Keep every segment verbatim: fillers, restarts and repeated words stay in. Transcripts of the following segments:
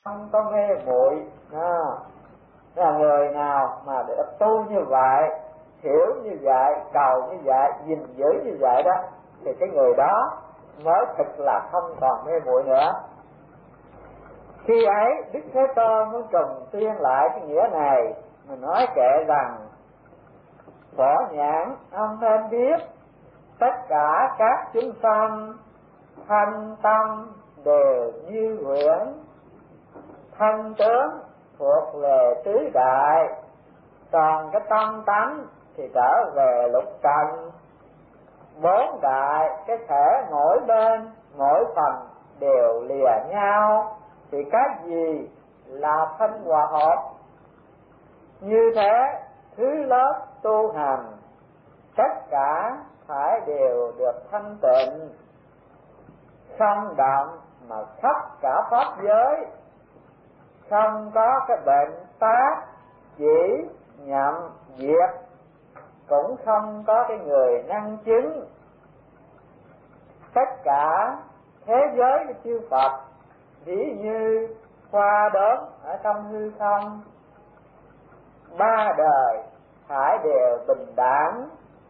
không có mê muội. À, là người nào mà được tu như vậy, hiểu như vậy, cầu như vậy, gìn giữ như vậy đó, thì cái người đó mới thực là không còn mê muội nữa. Khi ấy Đức Thế Tôn muốn trùng tuyên lại cái nghĩa này, mình nói kệ rằng: Phổ nhãn ông nên biết, tất cả các chúng sanh thanh tâm đều như nguyện, thân tướng thuộc về tứ đại, còn cái tâm tánh thì trở về lục trần. Bốn đại cái thể mỗi bên mỗi phần đều lìa nhau, thì cái gì là thanh hòa hợp? Như thế thứ lớp tu hành tất cả phải đều được thanh tịnh, không động mà khắp cả pháp giới, không có cái bệnh tác chỉ nhậm diệt, cũng không có cái người năng chứng. Tất cả thế giới của chư Phật ví như hoa đốm ở trong hư không, ba đời phải đều bình đẳng,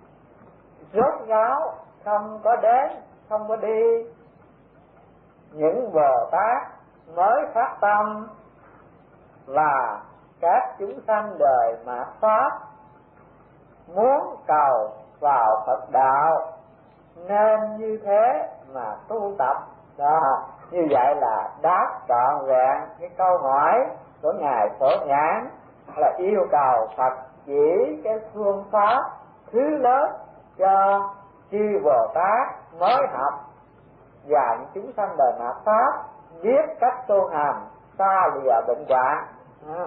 rốt ráo không có đến không có đi. Những Bồ Tát mới phát tâm và các chúng sanh đời mạt Pháp muốn cầu vào Phật đạo, nên như thế mà tu tập. Đó, như vậy là đáp trọn vẹn cái câu hỏi của ngài Phổ Nhãn, là yêu cầu Phật chỉ cái phương pháp thứ lớn cho chư Bồ Tát mới học và những chúng sanh đời mạt Pháp biết cách tu hành xa lìa bệnh hoạn. À,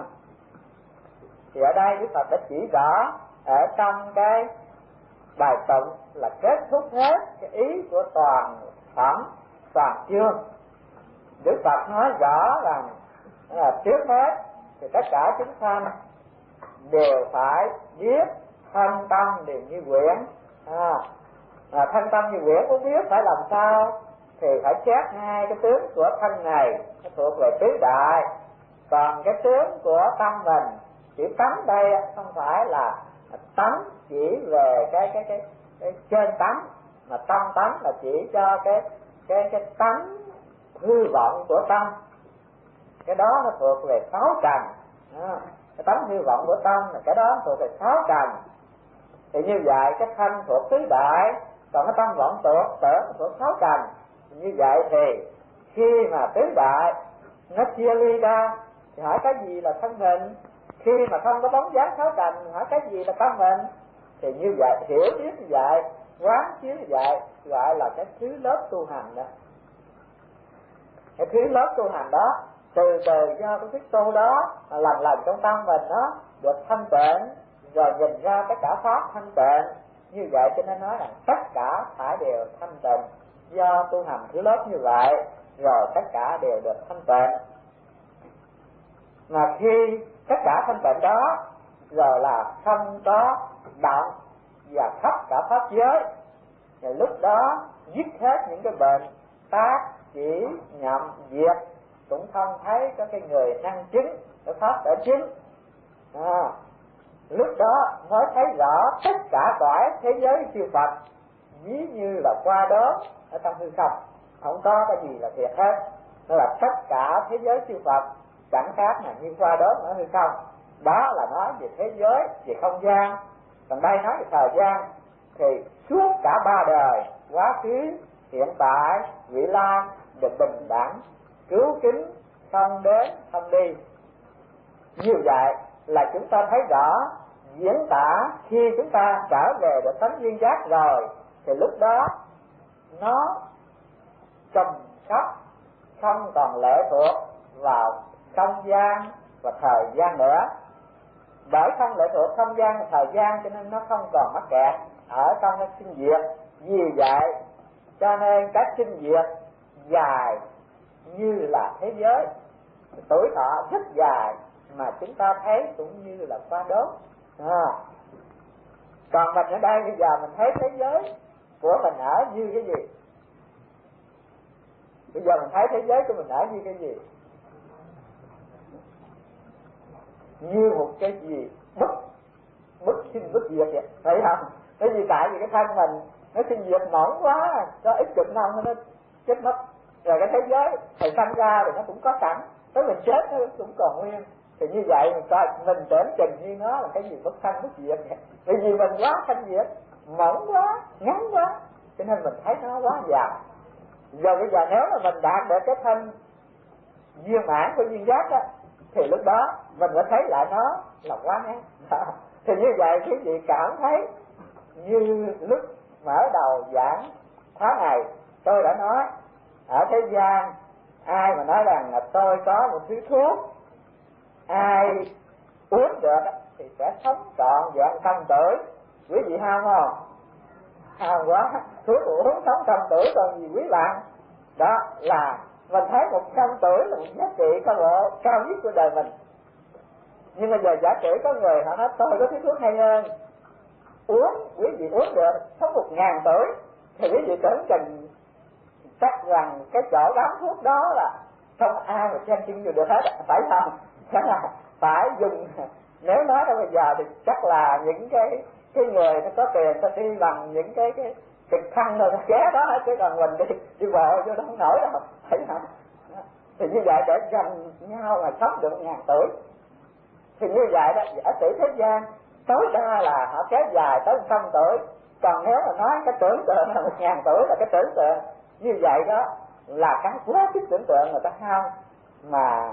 thì ở đây Đức Phật đã chỉ rõ ở trong cái bài tụng là kết thúc hết cái ý của toàn phẩm toàn chương. Đức Phật nói rõ rằng là trước hết thì tất cả chúng sanh đều phải biết thân tâm đều như quyển. À, à, thân tâm như quyển muốn biết phải làm sao? Thì phải xét hai cái tướng của thân này, nó thuộc về tứ đại. Còn cái tướng của tâm mình, chữ tánh đây không phải là tánh chỉ về cái cái cái, cái trên tánh, mà tâm tánh là chỉ cho cái cái cái tánh hư vọng của tâm. Cái đó nó thuộc về sáu trần. À, cái tánh hư vọng của tâm là cái đó thuộc về sáu trần. Thì như vậy cái thân thuộc tứ đại, còn cái tâm vọng thuộc tưởng thuộc sáu trần. Như vậy thì khi mà tứ đại nó chia ly ra thì hỏi cái gì là thân mình? Khi mà không có bóng dáng sáu trần hỏi cái gì là tâm mình? Thì như vậy, hiểu biết như vậy, quán chiếu như vậy, gọi là cái thứ lớp tu hành đó. Cái thứ lớp tu hành đó từ từ do cái thức tu đó lần lần trong tâm mình nó được thanh tịnh, rồi nhìn ra tất cả pháp thanh tịnh. Như vậy cho nên nói rằng tất cả phải đều thanh tịnh, do tu hành thứ lớp như vậy rồi tất cả đều được thanh tịnh. Mà khi tất cả thanh tịnh đó rồi là không có động và khắp cả pháp giới, thì lúc đó dứt hết những cái bệnh tác chỉ nhậm diệt, cũng không thấy có cái người năng chứng cái pháp đã chứng. À, lúc đó mới thấy rõ tất cả cõi thế giới chư Phật ví như là qua đó ở trong hư không, không có cái gì là thiệt hết. Đó là tất cả thế giới chư Phật chẳng khác là như qua đó ở hư không. Đó là nói về thế giới, về không gian. Còn đây nói về thời gian, thì suốt cả ba đời, quá khứ, hiện tại, vị lai được bình đẳng, cứu kính, không đến, không đi. Như vậy là chúng ta thấy rõ diễn tả khi chúng ta trở về được tánh duyên giác rồi, thì lúc đó nó trầm khắp, không còn lệ thuộc vào không gian và thời gian nữa. Bởi không lệ thuộc không gian và thời gian cho nên nó không còn mắc kẹt ở trong cái sinh diệt. Vì vậy cho nên các sinh diệt dài như là thế giới, tuổi thọ rất dài mà chúng ta thấy cũng như là qua đốt. À, còn mình ở đây bây giờ mình thấy thế giới của mình ở như cái gì? Bây giờ mình thấy thế giới của mình ở như cái gì? cái gì bất bất sinh bất diệt vậy, thấy không? Bởi vì tại vì cái thân mình nó sinh diệt mỏng quá, nó ít chục năm nó chết mất. Rồi cái thế giới thầy sanh ra thì nó cũng có sẵn, tới mình chết nó cũng còn nguyên. Thì như vậy mình coi mình tưởng chừng như nó là cái gì bất sanh bất diệt vậy. Bởi vì mình quá sanh diệt, mỏng quá, ngắn quá, cho nên mình thấy nó quá dài. Rồi bây giờ nếu mà mình đạt được cái thân viên mãn của duyên giác á, thì lúc đó mình mới thấy lại nó là quá ngắn. Thì như vậy quý vị cảm thấy như lúc mở đầu giảng khóa này tôi đã nói, ở thế gian ai mà nói rằng là tôi có một thứ thuốc ai uống được thì sẽ sống trọn vẹn trăm tuổi. Quý vị ham không? Ham quá. Thuốc uống sống trăm tuổi còn gì quý bạn. Đó là mình thấy một trăm tuổi là một giá trị cao độ cao nhất của đời mình. Nhưng bây giờ giả sử có người họ nói tôi có thứ thuốc hay hơn, uống, quý vị uống được sống một ngàn tuổi, thì quý vị tưởng chừng chắc rằng cái chỗ đám thuốc đó là không ai mà chen chân vô được hết, phải không? Chắc là phải dùng, nếu nói ra bây giờ thì chắc là những cái cái người nó có tiền ta đi bằng những cái cái trực thăng rồi ghé đó hết, chứ còn mình đi đi bộ vô đó không nổi đâu, phải không? Thì như vậy để gần nhau mà sống được một ngàn tuổi. Thì như vậy đó, giả sử thế gian tối đa là họ kéo dài tới một trăm tuổi. Còn nếu mà nói cái tưởng tượng là một ngàn tuổi là cái tưởng tượng, như vậy đó là cái quá sức tưởng tượng người ta ham. Mà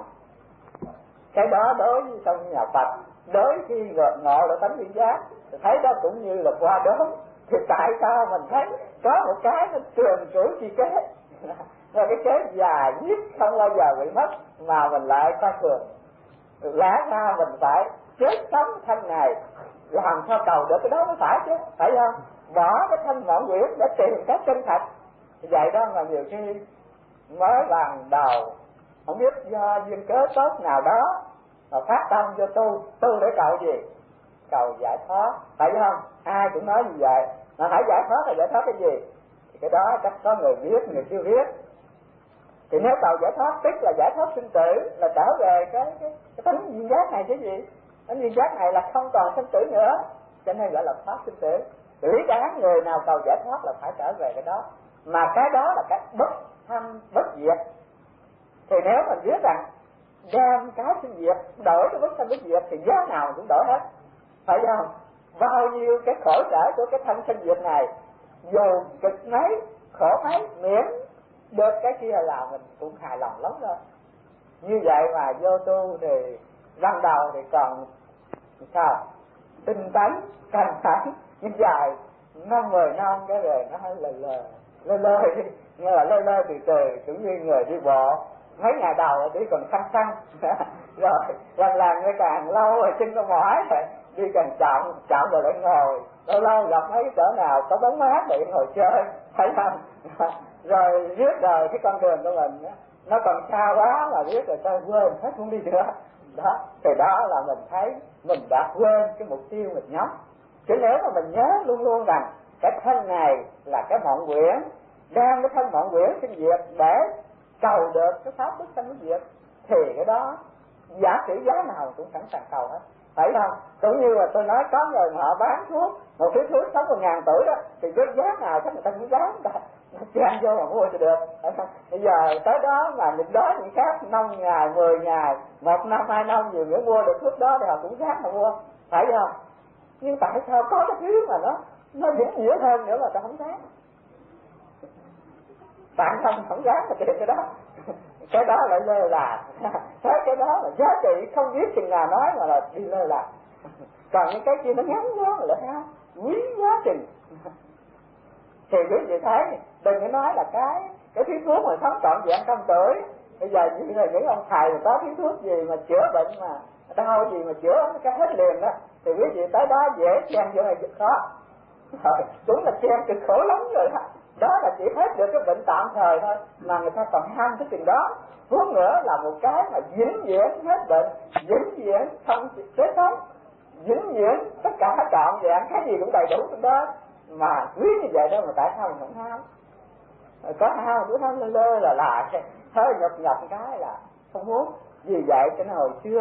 cái đó đối với trong nhà Phật, đối khi ngộ được tánh duyên giác thì thấy đó cũng như là qua đốm. Thì tại sao mình thấy có một cái nó trường cửu chi kế, là cái kế dài nhất không bao giờ bị mất mà mình lại coi thường. Lẽ ra mình phải chết sống thân này làm sao cầu được cái đó mới phải chứ, phải không? Bỏ cái thân mọn quyển để tìm cái chân thật. Vậy đó mà nhiều khi mới ban đầu không biết do duyên cớ tốt nào đó mà phát tâm cho tu, tu để cầu gì? Cầu giải thoát, phải không? Ai cũng nói như vậy, mà phải giải thoát là giải thoát cái gì? Thì cái đó chắc có người biết, người chưa biết. Thì nếu cầu giải thoát tức là giải thoát sinh tử, là trở về cái cái, cái tánh duyên giác này chứ gì? Tánh duyên giác này là không còn sinh tử nữa, cho nên gọi là thoát sinh tử. Lý đáng người nào cầu giải thoát là phải trở về cái đó, mà cái đó là cái bất sanh bất diệt. Thì nếu mình biết rằng đem cái sinh diệt đổi cái bất sanh bất diệt thì giá nào cũng đổi hết, phải không? Bao nhiêu cái khổ sở của cái thân sinh diệt này, dù cực mấy khổ mấy, miễn được cái kia là mình cũng hài lòng lắm rồi. Như vậy mà vô tu thì ban đầu thì còn sao tinh tấn căng thẳng, nhưng dài năm mười năm cái rồi nó hơi lờ lờ lơ lơ như là lơ lơ từ từ, cũng như người đi bộ mấy ngày đầu đi còn xăng xăng rồi lần lần nó càng lâu rồi chân nó mỏi rồi đi càng chậm chậm rồi lại ngồi, lâu lâu gặp mấy chỗ nào có bóng mát để ngồi chơi, thấy không? Rồi riết đời cái con đường của mình nó còn xa quá mà riết rồi tôi quên hết không đi nữa. Đó, từ đó là mình thấy mình đã quên cái mục tiêu mình nhắm. Chứ nếu mà mình nhớ luôn luôn rằng cái thân này là cái mộng quyển, đem cái thân mộng quyển sinh diệt để cầu được cái pháp bất sanh bất diệt, thì cái đó giả sử giá nào cũng sẵn sàng cầu hết, phải không? Cũng như là tôi nói có người mà họ bán thuốc, một cái thuốc sống một ngàn tuổi đó, thì với giá nào chắc người ta cũng dám chen vô mà mua cho được. Bây giờ tới đó mà những đó những khác năm ngày, mười ngày, một năm, hai năm nhiều nữa mua được thuốc đó thì họ cũng dám mà mua, phải không? Nhưng tại sao có cái thứ mà nó nó vĩnh viễn hơn nữa mà ta không dám? Bạn không không dám mà tìm cái đó, cái đó lại lơ là, thấy cái đó là giá trị không biết chừng nào nói mà là đi lơ là. Còn những cái kia nó ngắn quá mà lại ha quý giá chừng. Thì quý vị thấy, đừng có nói là cái cái thứ thuốc mà sống trọn vẹn trăm tuổi. Bây giờ như là những ông thầy mà có thứ thuốc gì mà chữa bệnh mà đau gì mà chữa cái hết liền đó, thì quý vị tới đó dễ chen vô này khó. Rồi, cũng là chen cực khổ lắm rồi đó. Đó là chỉ hết được cái bệnh tạm thời thôi, mà người ta còn ham cái chuyện đó. Thuốc nữa là một cái mà vĩnh viễn hết bệnh, vĩnh viễn không chết sống, vĩnh viễn tất cả trọn vẹn, cái gì cũng đầy đủ trong đó. Mà quý như vậy đó mà tại sao mình không ham? Có ham cứ ham lơ lơ là là hơi nhập nhập cái là không muốn. Vì vậy cho nên hồi xưa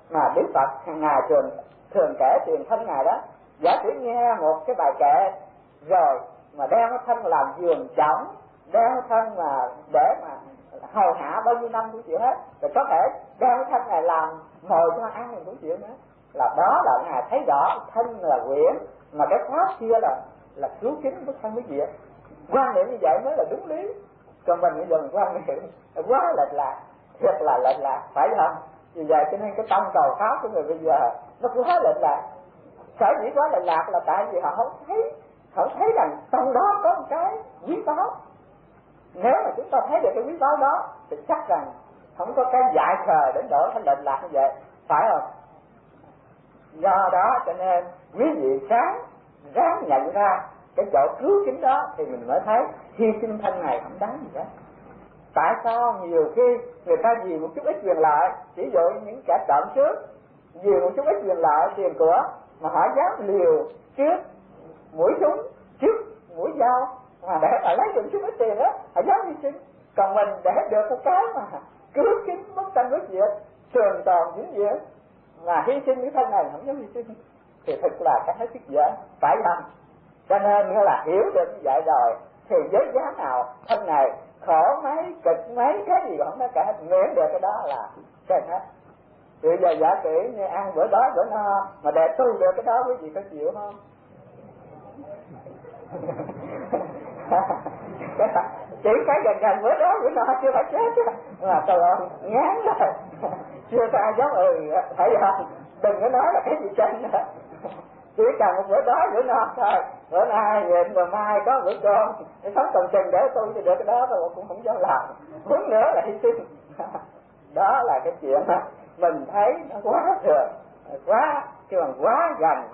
mà Đức Phật ngài thường thường kể truyền thân ngài đó. Giả sử nghe một cái bài kệ rồi mà đeo cái thân làm giường chõng, đeo thân mà để mà hầu hạ bao nhiêu năm cũng chịu hết, rồi có thể đeo cái thân này làm mồi cho ăn mình cũng chịu nữa. Là đó là ngài thấy rõ thân là quyển, mà cái pháp kia là là cứu kính với thân với diệt. Quan niệm như vậy mới là đúng lý. Còn mình bây giờ mình quan niệm quá lệch lạc, thiệt là lệch lạc, phải không? Vì vậy cho nên cái tâm cầu pháp của người bây giờ nó quá lệch lạc. Sở dĩ quá lệch lạc là tại vì họ không thấy, họ thấy rằng trong đó có một cái quý báu. Nếu mà chúng ta thấy được cái quý báu đó thì chắc rằng không có cái dại khờ đến độ thành lệch lạc như vậy, phải không? Do đó cho nên quý vị sáng ráng nhận ra cái chỗ cứu kính đó thì mình mới thấy hy sinh thân này không đáng gì hết. Tại sao nhiều khi người ta vì một chút ít quyền lợi, ví dụ những kẻ trộm cướp vì một chút ít quyền lợi tiền của mà họ dám liều trước mũi súng, trước mũi dao mà để mà lấy được chút ít tiền đó, họ dám hy sinh. Còn mình để được một cái mà cứu kính mất tâm bất diệt, trường tồn vĩnh viễn mà hy sinh cái thân này không dám hy sinh thì thật là cái hết sức dễ, phải không? Cho nên nghĩa là hiểu được như vậy rồi thì với giá nào thân này khổ mấy, cực mấy, cái gì cũng có cả, miễn được cái đó là trên hết. Bây giờ giả sử như ăn bữa đói bữa no mà để tu được cái đó quý vị có chịu không? Chỉ cái gần gần bữa đói bữa no chưa phải chết chứ, mà tôi ơi ngán rồi, chưa có ai giống ừ phải không? Đừng có nói là cái gì trên nữa. Chỉ cần một bữa đói bữa no thôi, bữa nay nhịn rồi mai có bữa cơm, để sống cầm chừng để tôi thì được cái đó tôi cũng không dám làm. Muốn nữa là hy sinh. Đó là cái chuyện đó. Mình thấy nó quá thường, quá chứ còn quá gần.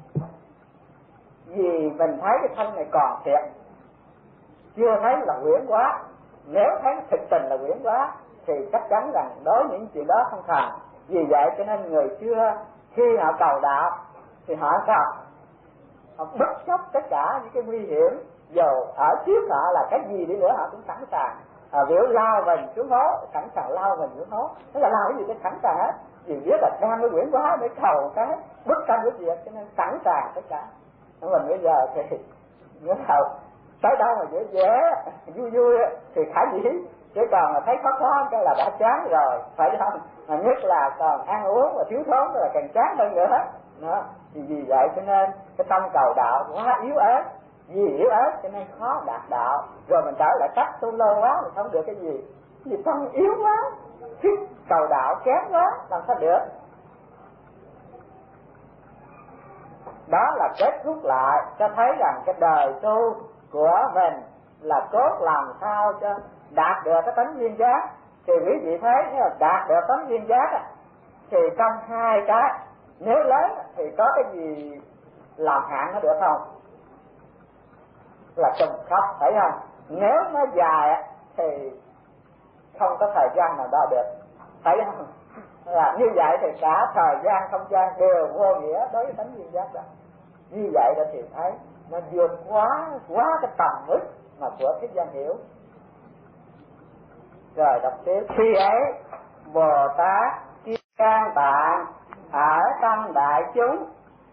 Vì mình thấy cái thân này còn thiệt, chưa thấy là quyển quá. Nếu thấy thực tình là quyển quá thì chắc chắn rằng đối những chuyện đó không thành. Vì vậy cho nên người xưa khi họ cầu đạo thì họ sao? Họ bất chấp tất cả những cái nguy hiểm, dù ở trước họ là cái gì đi nữa họ cũng sẵn sàng. À, biểu lao mình xuống hố, sẵn sàng lao mình xuống hố. Thế là lao cái gì cũng sẵn sàng hết. Vì biết là đang cái quyển quá để cầu cái bất tâm cái việc, cho nên sẵn sàng tất cả. Mình bây giờ thì nghĩa là tới đâu mà dễ dễ, vui vui thì khả dĩ, chứ còn mà thấy khó khó cái là đã chán rồi, phải không? Mà nhất là còn ăn uống và thiếu thốn là càng chán hơn nữa. Đó. Thì vì vậy cho nên cái tâm cầu đạo quá yếu ớt, vì yếu ớt cho nên khó đạt đạo. Rồi mình trở lại cách tu lâu quá mình không được cái gì, vì tâm yếu quá, thích cầu đạo kém quá, làm sao được? Đó là kết thúc lại cho thấy rằng cái đời tu của mình là cốt làm sao cho đạt được cái tánh duyên giác. Thì quý vị thấy nếu đạt được tánh duyên giác thì trong hai cái, nếu lớn thì có cái gì làm hạn nó được không? Là trùng khắp, phải không? Nếu nó dài thì không có thời gian nào đo được, phải không? Là như vậy thì cả thời gian không gian đều vô nghĩa đối với tánh duyên giác đó. Như vậy đó thì thấy nó vượt quá quá cái tầm mức mà của thế gian hiểu. Rồi đọc tiếp. Khi ấy Bồ Tát Kim Cang Tạng ở trong đại chúng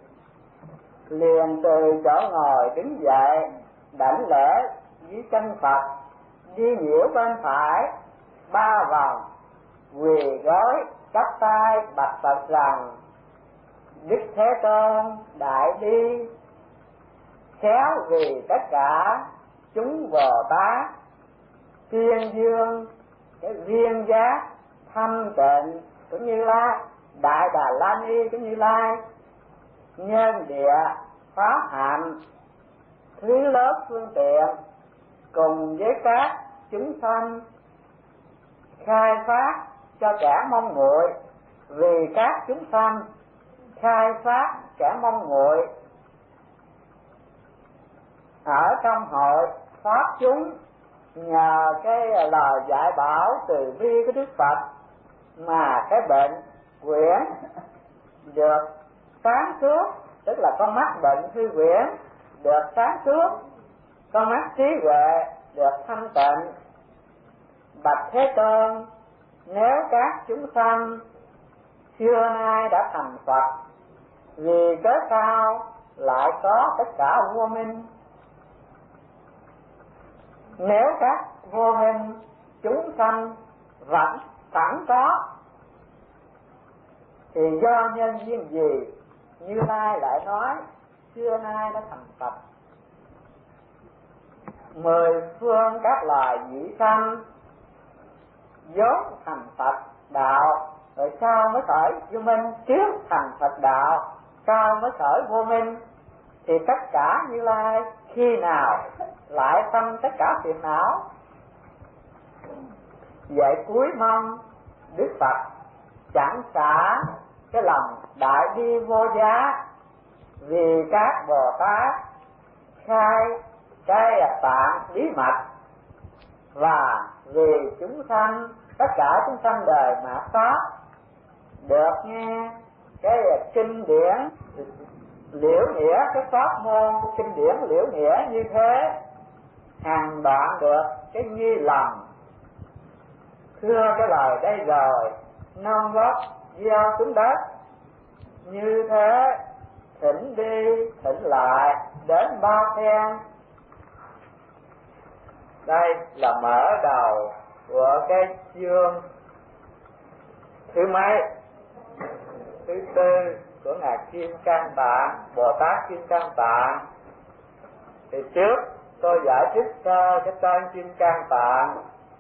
liền từ chỗ ngồi đứng dậy, đảnh lễ với chân Phật, đi nhiễu bên phải ba vòng, quỳ gối chắp tay bạch Phật rằng: Đức Thế Tôn đại bi, khéo vì tất cả chúng Bồ Tát tuyên dương cái viên giác thanh tịnh của Như Lai, Đại Đà La Ni của Như Lai, nhân địa pháp hạnh thứ lớp phương tiện cùng với các chúng sanh khai phát cho kẻ mong muội, vì các chúng sanh khai phát kẻ mong muội ở trong hội pháp chúng, nhờ cái lời dạy bảo từ bi của Đức Phật mà cái bệnh quyển được sáng suốt, tức là con mắt bệnh thư quyển được sáng suốt, con mắt trí huệ được thanh tịnh. Bạch Thế Tôn, nếu các chúng sanh xưa nay đã thành Phật, vì cớ sao lại có tất cả vô minh? Nếu các vô minh chúng sanh vẫn sẵn có, thì do nhân duyên gì Như Lai lại nói xưa nay đã thành Phật? Mười phương các loài dĩ sanh vốn thành Phật đạo, rồi sao mới khởi vô minh? Trước thành Phật đạo sao mới khởi vô minh? Thì tất cả Như Lai khi nào lại sanh tất cả phiền não? Vậy cuối mong Đức Phật chẳng xả cái lòng đại bi vô giá, vì các Bồ Tát khai cái tạng bí mật, và vì chúng sanh tất cả chúng sanh đời mạt pháp được nghe cái kinh điển liễu nghĩa, cái pháp môn kinh điển liễu nghĩa như thế, hàng đoạn được cái nghi lầm. Thưa cái lời đây rồi, non gót gieo xuống đất, như thế thỉnh đi thỉnh lại đến ba phen. Đây là mở đầu của cái chương thứ mấy? Thứ tư của ngài Kim Cang Tạng, Bồ Tát Kim Cang Tạng. Thì trước tôi giải thích cho cái tên Kim Cang Tạng,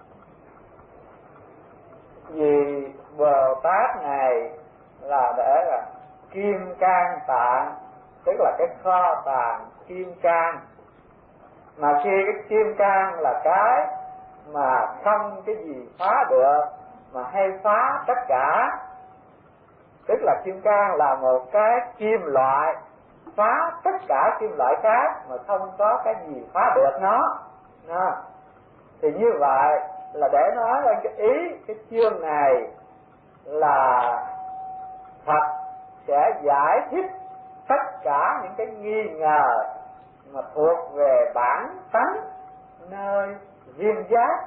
vì Bồ Tát này là để là Kim Cang Tạng, tức là cái kho tàng kim cang. Mà khi cái kim cang là cái mà không cái gì phá được, mà hay phá tất cả, tức là kim cang là một cái kim loại phá tất cả kim loại khác, mà không có cái gì phá được nó. Đó. Thì như vậy là để nói lên cái ý cái chương này là Phật sẽ giải thích tất cả những cái nghi ngờ mà thuộc về bản tánh nơi duyên giác.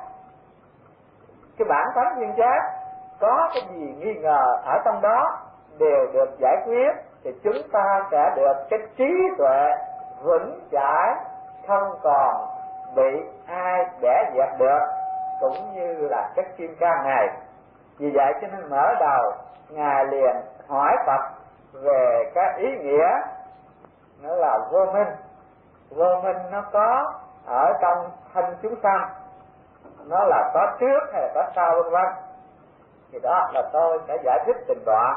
Cái bản tánh duyên giác có cái gì nghi ngờ ở trong đó đều được giải quyết, thì chúng ta sẽ được cái trí tuệ vững chãi, không còn bị ai bẻ dẹp được, cũng như là cái kim cang này. Vì vậy cho nên mở đầu ngài liền hỏi Phật về cái ý nghĩa, nó là vô minh. Vô minh nó có ở trong thân chúng sanh, nó là có trước hay là có sau vân vân. Thì đó là tôi sẽ giải thích từng đoạn.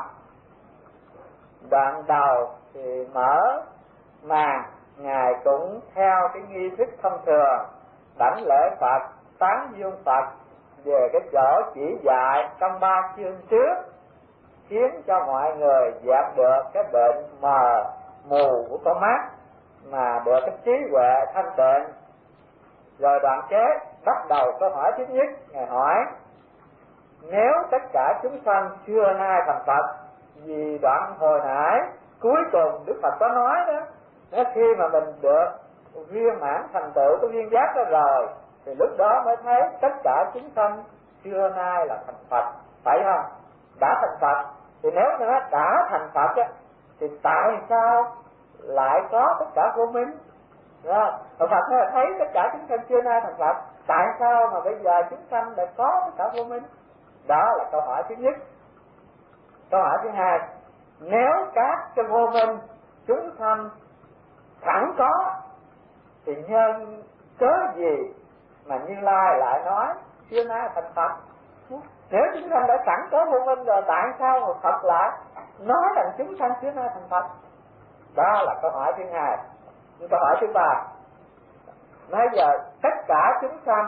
Đoạn đầu thì mở màn, ngài cũng theo cái nghi thức thông thường đảnh lễ Phật, tán dương Phật về cái chỗ chỉ dạy trong ba chương trước, khiến cho mọi người dẹp được cái bệnh mờ mù của con mắt, mà được cái trí huệ thanh tịnh. Rồi đoạn kế bắt đầu câu hỏi thứ nhất, ngài hỏi nếu tất cả chúng sanh xưa nay thành Phật, vì đoạn hồi nãy cuối cùng Đức Phật có nói đó, đó khi mà mình được viên mãn thành tựu cái viên giác đó rồi, thì lúc đó mới thấy tất cả chúng sanh xưa nay là thành Phật, phải không? Đã thành Phật. Thì nếu nó đã thành Phật á, thì tại sao lại có tất cả vô minh? Đó. Phật nói là thấy tất cả chúng sanh xưa nay thành Phật, tại sao mà bây giờ chúng sanh lại có tất cả vô minh? Đó là câu hỏi thứ nhất. Câu hỏi thứ hai, nếu các cái vô minh chúng sanh sẵn có, thì nhân cớ gì mà Như Lai lại nói xưa nay thành Phật? Nếu chúng sanh đã sẵn có vô minh rồi, tại sao mà Phật lại nói rằng chúng sanh xưa nay thành Phật? Đó là câu hỏi thứ hai. Câu hỏi thứ ba, nói giờ tất cả chúng sanh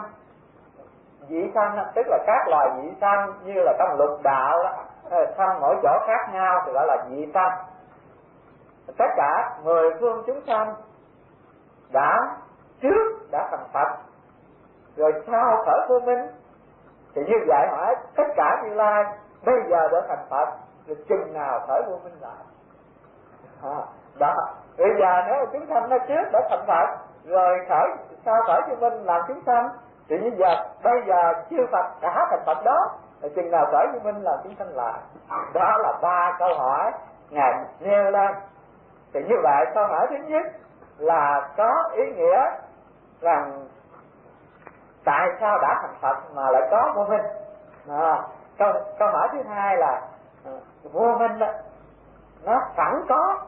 dị sanh, tức là các loài dị sanh như là trong lục đạo đó, sanh mỗi chỗ khác nhau thì gọi là dị sanh. Tất cả mười phương chúng sanh đã trước đã thành Phật, rồi sao khởi vô minh? Thì như vậy hỏi tất cả Như Lai bây giờ đã thành Phật, rồi chừng nào khởi vô minh lại? À, đó. Bây giờ nếu chúng sanh nó trước đã thành Phật, rồi khởi sao khởi vô minh làm chúng sanh, thì như giờ bây giờ chư Phật đã thành Phật đó, chừng nào khởi vô minh là chúng sanh lại. Đó là ba câu hỏi Ngài nêu lên. Thì như vậy câu hỏi thứ nhất là có ý nghĩa rằng tại sao đã thành Phật mà lại có vô minh. À, câu, câu hỏi thứ hai là vô minh đó, nó sẵn có,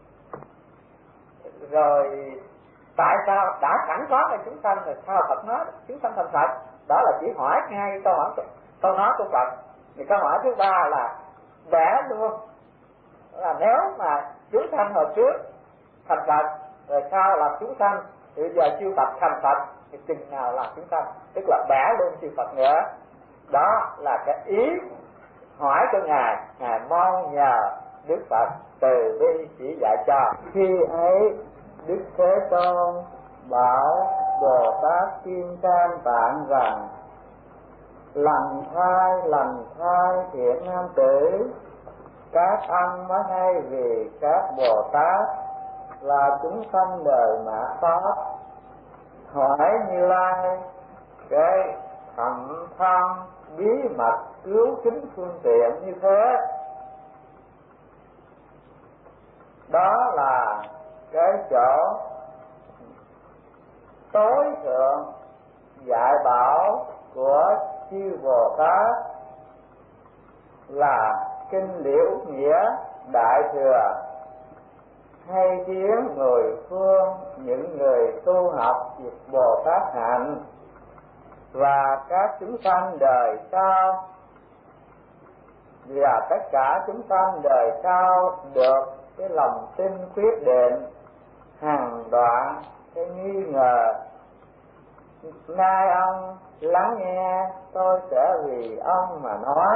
rồi tại sao đã sẵn có là chúng sanh, rồi sao Phật nói chúng sanh thành Phật. Đó là chỉ hỏi ngay câu hỏi câu nói của Phật. Thì câu hỏi thứ ba là để luôn là nếu mà chúng sanh hồi trước thành Phật, rồi sao là chúng sanh, thì bây giờ chư Phật thành Phật thì chừng nào là chúng sanh, tức là bẻ luôn chư Phật nữa. Đó là cái ý hỏi của Ngài. Ngài mong nhờ Đức Phật từ bi chỉ dạy cho. Khi ấy Đức Thế Tôn bảo Bồ Tát Kim Cang Tạng rằng: lành thai lành thai thiện nam tử, các anh mới hay vì các Bồ Tát là chúng sanh đời mạt Pháp. Hỏi Như Lai cái thận thân bí mật cứu kính phương tiện như thế, đó là cái chỗ tối thượng dạy bảo của chư Bồ Tát, là kinh Liễu Nghĩa Đại Thừa, hay khiến người phương những người tu học việc Bồ Tát hạnh và các chúng sanh đời sau, và tất cả chúng sanh đời sau được cái lòng tin quyết định, hằng đoạn cái nghi ngờ. Nay ông lắng nghe, tôi sẽ vì ông mà nói.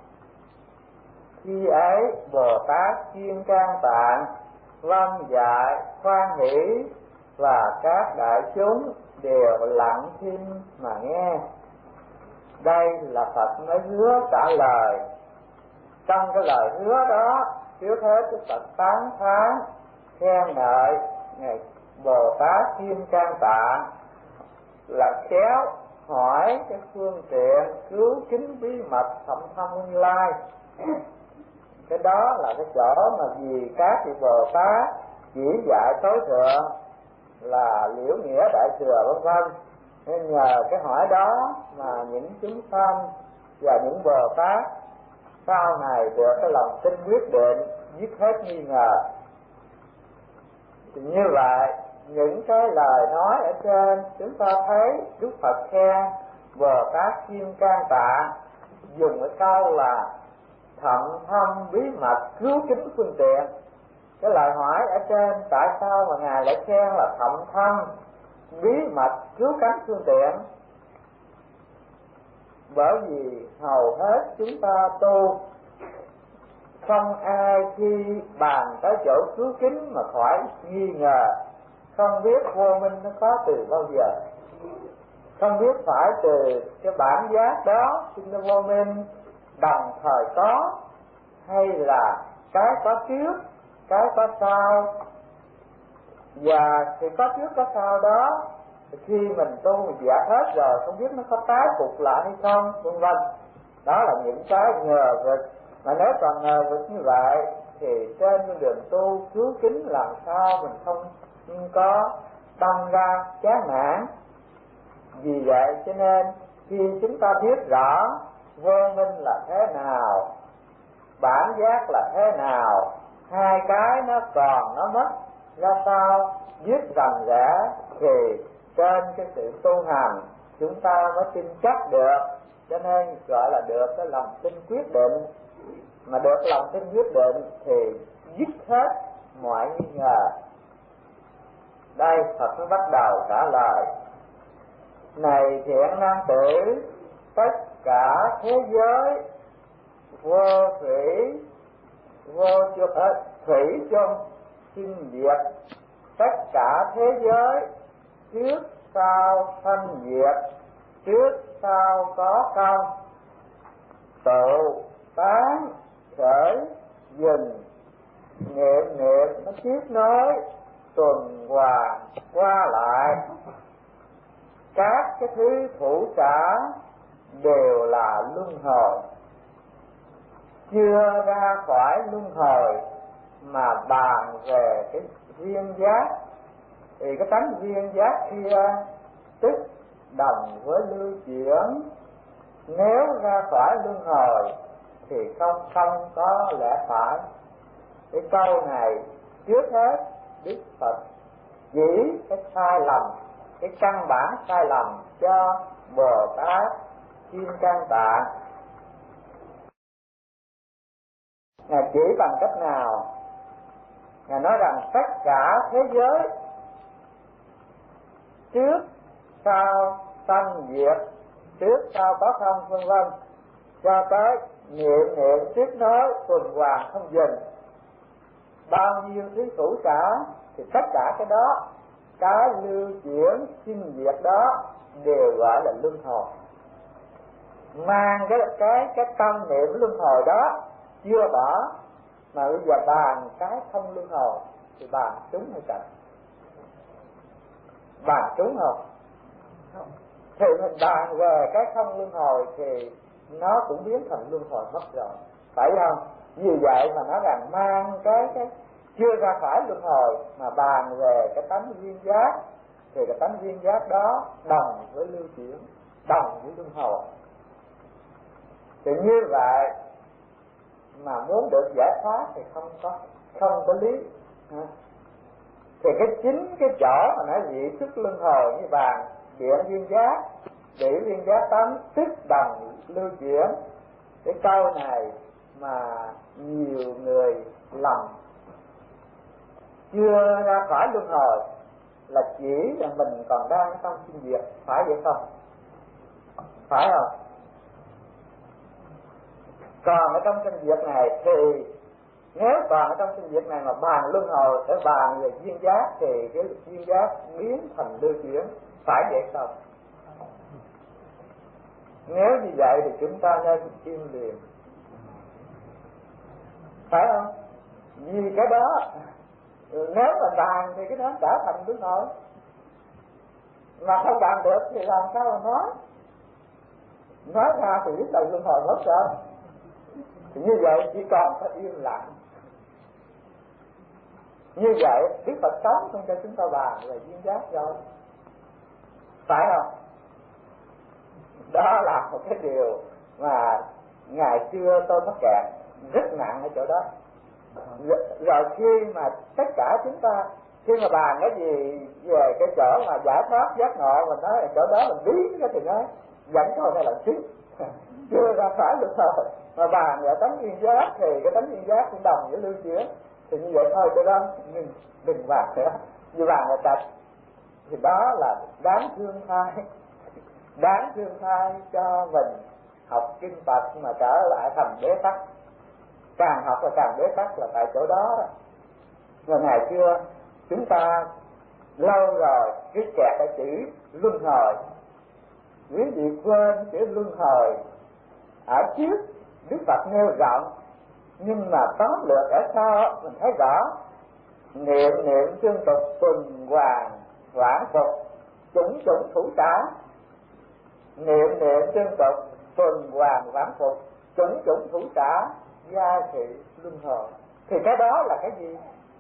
Khi ấy Bồ Tát Kim Cang Tạng vâng dạy khoan hỷ, và các đại chúng đều lặng thinh mà nghe. Đây là Phật mới hứa trả lời. Trong cái lời hứa đó, trước hết Đức Phật tán thán khen ngợi Ngài Bồ Tát Kim Cang Tạng là khéo hỏi cái phương tiện cứu kính bí mật thậm thâm Như Lai. Cái đó là cái chỗ mà vì các vị Bồ Tát chỉ dạy tối thượng là Liễu Nghĩa Đại Thừa vân vân, nên nhờ cái hỏi đó mà những chúng sanh và những Bồ Tát sau này được cái lòng tin quyết định, dứt hết nghi ngờ. Thì như vậy những cái lời nói ở trên chúng ta thấy Đức Phật khen Bồ Tát Kim Cang Tạng dùng cái câu là thận thâm bí mật cứu kính phương tiện. Cái lời hỏi ở trên tại sao mà Ngài lại khen là thận thâm bí mật cứu cánh phương tiện? Bởi vì hầu hết chúng ta tu không ai khi bàn tới chỗ cứu kính mà khỏi nghi ngờ, không biết vô minh nó có từ bao giờ, không biết phải từ cái bản giác đó sinh ra vô minh đồng thời có, hay là cái có trước cái có sau, và thì có trước có sau đó khi mình tu mình dẹp hết rồi không biết nó có tái phục lại hay không, vân vân. Đó là những cái ngờ vực. Mà nếu còn ngờ vực như vậy thì trên con đường tu cứu kính làm sao mình không có đâm ra chán nản. Vì vậy cho nên khi chúng ta biết rõ vô minh là thế nào, bản giác là thế nào, hai cái nó còn nó mất ra sao, biết rằng rẽ, thì trên cái sự tu hành chúng ta mới tin chắc được. Cho nên gọi là được cái lòng tin quyết định. Mà được lòng tin quyết định thì dứt hết mọi nghi ngờ. Đây Phật mới bắt đầu trả lời: này thiện nam tử, tất cả thế giới vô thủy vô chung ở thủy chung sinh diệt, tất cả thế giới trước sau sanh diệt, trước sau có công, tụ tán khởi dừng, niệm niệm nó tiếp nối tuần hoàn qua lại. Các cái thứ thủ trả đều là luân hồi. Chưa ra khỏi luân hồi mà bàn về cái duyên giác, thì cái tánh duyên giác kia tức đồng với lưu chuyển. Nếu ra khỏi luân hồi thì không không có lẽ phải. Cái câu này trước hết Đức Phật chỉ cái sai lầm, cái căn bản sai lầm cho Bồ Tát Kim Cang Tạng. Ngài chỉ bằng cách nào? Ngài nói rằng tất cả thế giới trước sau sanh diệt, trước sau có không, vân vân, cho tới niệm niệm tiếp nối tuần hoàn không dừng, bao nhiêu thứ thủ cả, thì tất cả cái đó, cái lưu chuyển sinh diệt đó đều gọi là luân hồi. Mang cái cái cái tâm niệm luân hồi đó chưa bỏ, mà bây giờ bàn cái không luân hồi thì bàn trúng hay chậm? Bàn trúng không? Không. Thì mình bàn về cái không luân hồi thì nó cũng biến thành luân hồi mất rồi, phải không? Vì vậy mà nó rằng mang cái cái chưa ra khỏi luân hồi mà bàn về cái tánh duyên giác, thì cái tánh duyên giác đó đồng với lưu chuyển, đồng với luân hồi. Thì như vậy mà muốn được giải thoát thì không có không có lý. Thì cái chính cái chỗ mà nó dị xuất luân hồi như bàn điện duyên giác, địa duyên giác tánh tức đồng lưu chuyển. Cái câu này mà nhiều người lầm. Chưa ra khỏi luân hồi là chỉ là mình còn đang trong sinh diệt, phải vậy không? Phải không? Còn ở trong sinh diệt này thì nếu còn ở trong sinh diệt này mà bàn luân hồi để bàn về duyên giác thì cái duyên giác biến thành lưu chuyển, phải vậy không? Nếu như vậy thì chúng ta nên im liền, phải không? Vì cái đó nếu mà bàn thì cái đó trở thành luân hồi, mà không bàn được thì làm sao mà nói? Nói ra thì biết là luân hồi mất rồi. Thì như vậy chỉ còn phải im lặng. Như vậy Đức Phật sống không cho chúng ta bàn về duyên giác rồi, phải không? Đó là một cái điều mà ngày xưa tôi mắc kẹt rất nặng ở chỗ đó. Rồi khi mà tất cả chúng ta khi mà bàn cái gì về cái chỗ mà giải thoát giác ngộ, mình nói là chỗ đó mình bí cái thì nói dẫn thôi này là chính chưa ra phải được thôi. Mà bàn về tánh duyên giác thì cái tánh duyên giác cũng đồng với lưu chuyển, thì như vậy thôi, cái đó đừng đừng bàn nữa. Như bàn là trạch thì đó là đáng thương thay, đáng thương thay cho mình học kinh Phật mà trở lại thành bế tắc. Càng học là càng bế tắc là tại chỗ đó đó. Rồi ngày xưa chúng ta lâu rồi cứ kẹt cái chữ luân hồi. Quý vị quên chữ luân hồi ở trước Đức Phật nêu rộng, nhưng mà tóm lược ở sau mình thấy rõ. Niệm niệm tương tục tuần hoàn hoãn phục chủng chủng thủ xã. Niệm niệm tương tục tuần hoàn hoãn phục chủng chủng thủ xã gia thị luân hồi. Thì cái đó là cái gì?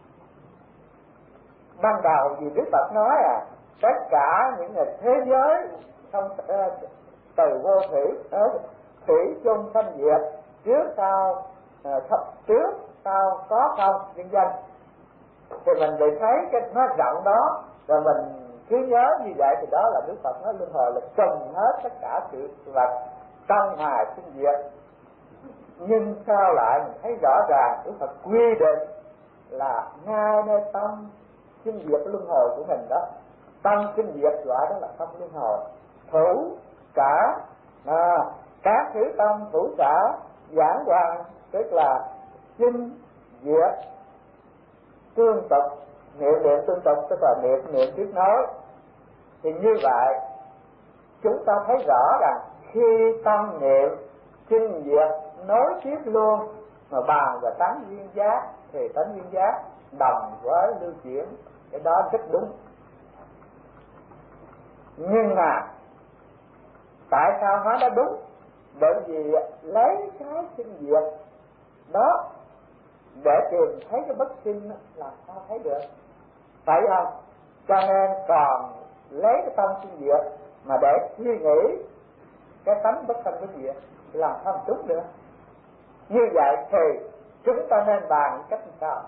Ban đầu gì Đức Phật nói à, tất cả những người thế giới không uh, từ vô thủy uh, thủy chung sanh diệt, trước sau uh, trước sau có không nhân danh. Thì mình để thấy cái nó rộng đó, rồi mình cứ nhớ như vậy thì đó là Đức Phật nói luân hồi là trùng hết tất cả sự vật trong ngoài sinh diệt. Nhưng sao lại mình thấy rõ ràng Đức Phật quy định là ngay nơi tâm sinh diệt luân hồi của mình đó, tâm sinh diệt gọi đó là tâm luân hồi. Thủ cả à, các thứ tâm thủ cả giảng hòa, tức là sinh diệt tương tục, niệm niệm tương tục tức là niệm niệm tiếp nối. Thì như vậy chúng ta thấy rõ rằng khi tâm niệm sinh diệt nối tiếp luôn mà bàn về tánh duyên giác thì tánh duyên giác đồng với lưu chuyển, cái đó rất đúng. Nhưng mà tại sao nói đó đúng? bởi vì lấy cái sinh diệt đó để tìm thấy cái bất sinh làm sao thấy được, phải không? Cho nên còn lấy cái tâm sinh diệt mà để suy nghĩ cái tánh bất sanh bất diệt thì làm sao đúng được. Như vậy thì chúng ta nên bàn cách làm sao?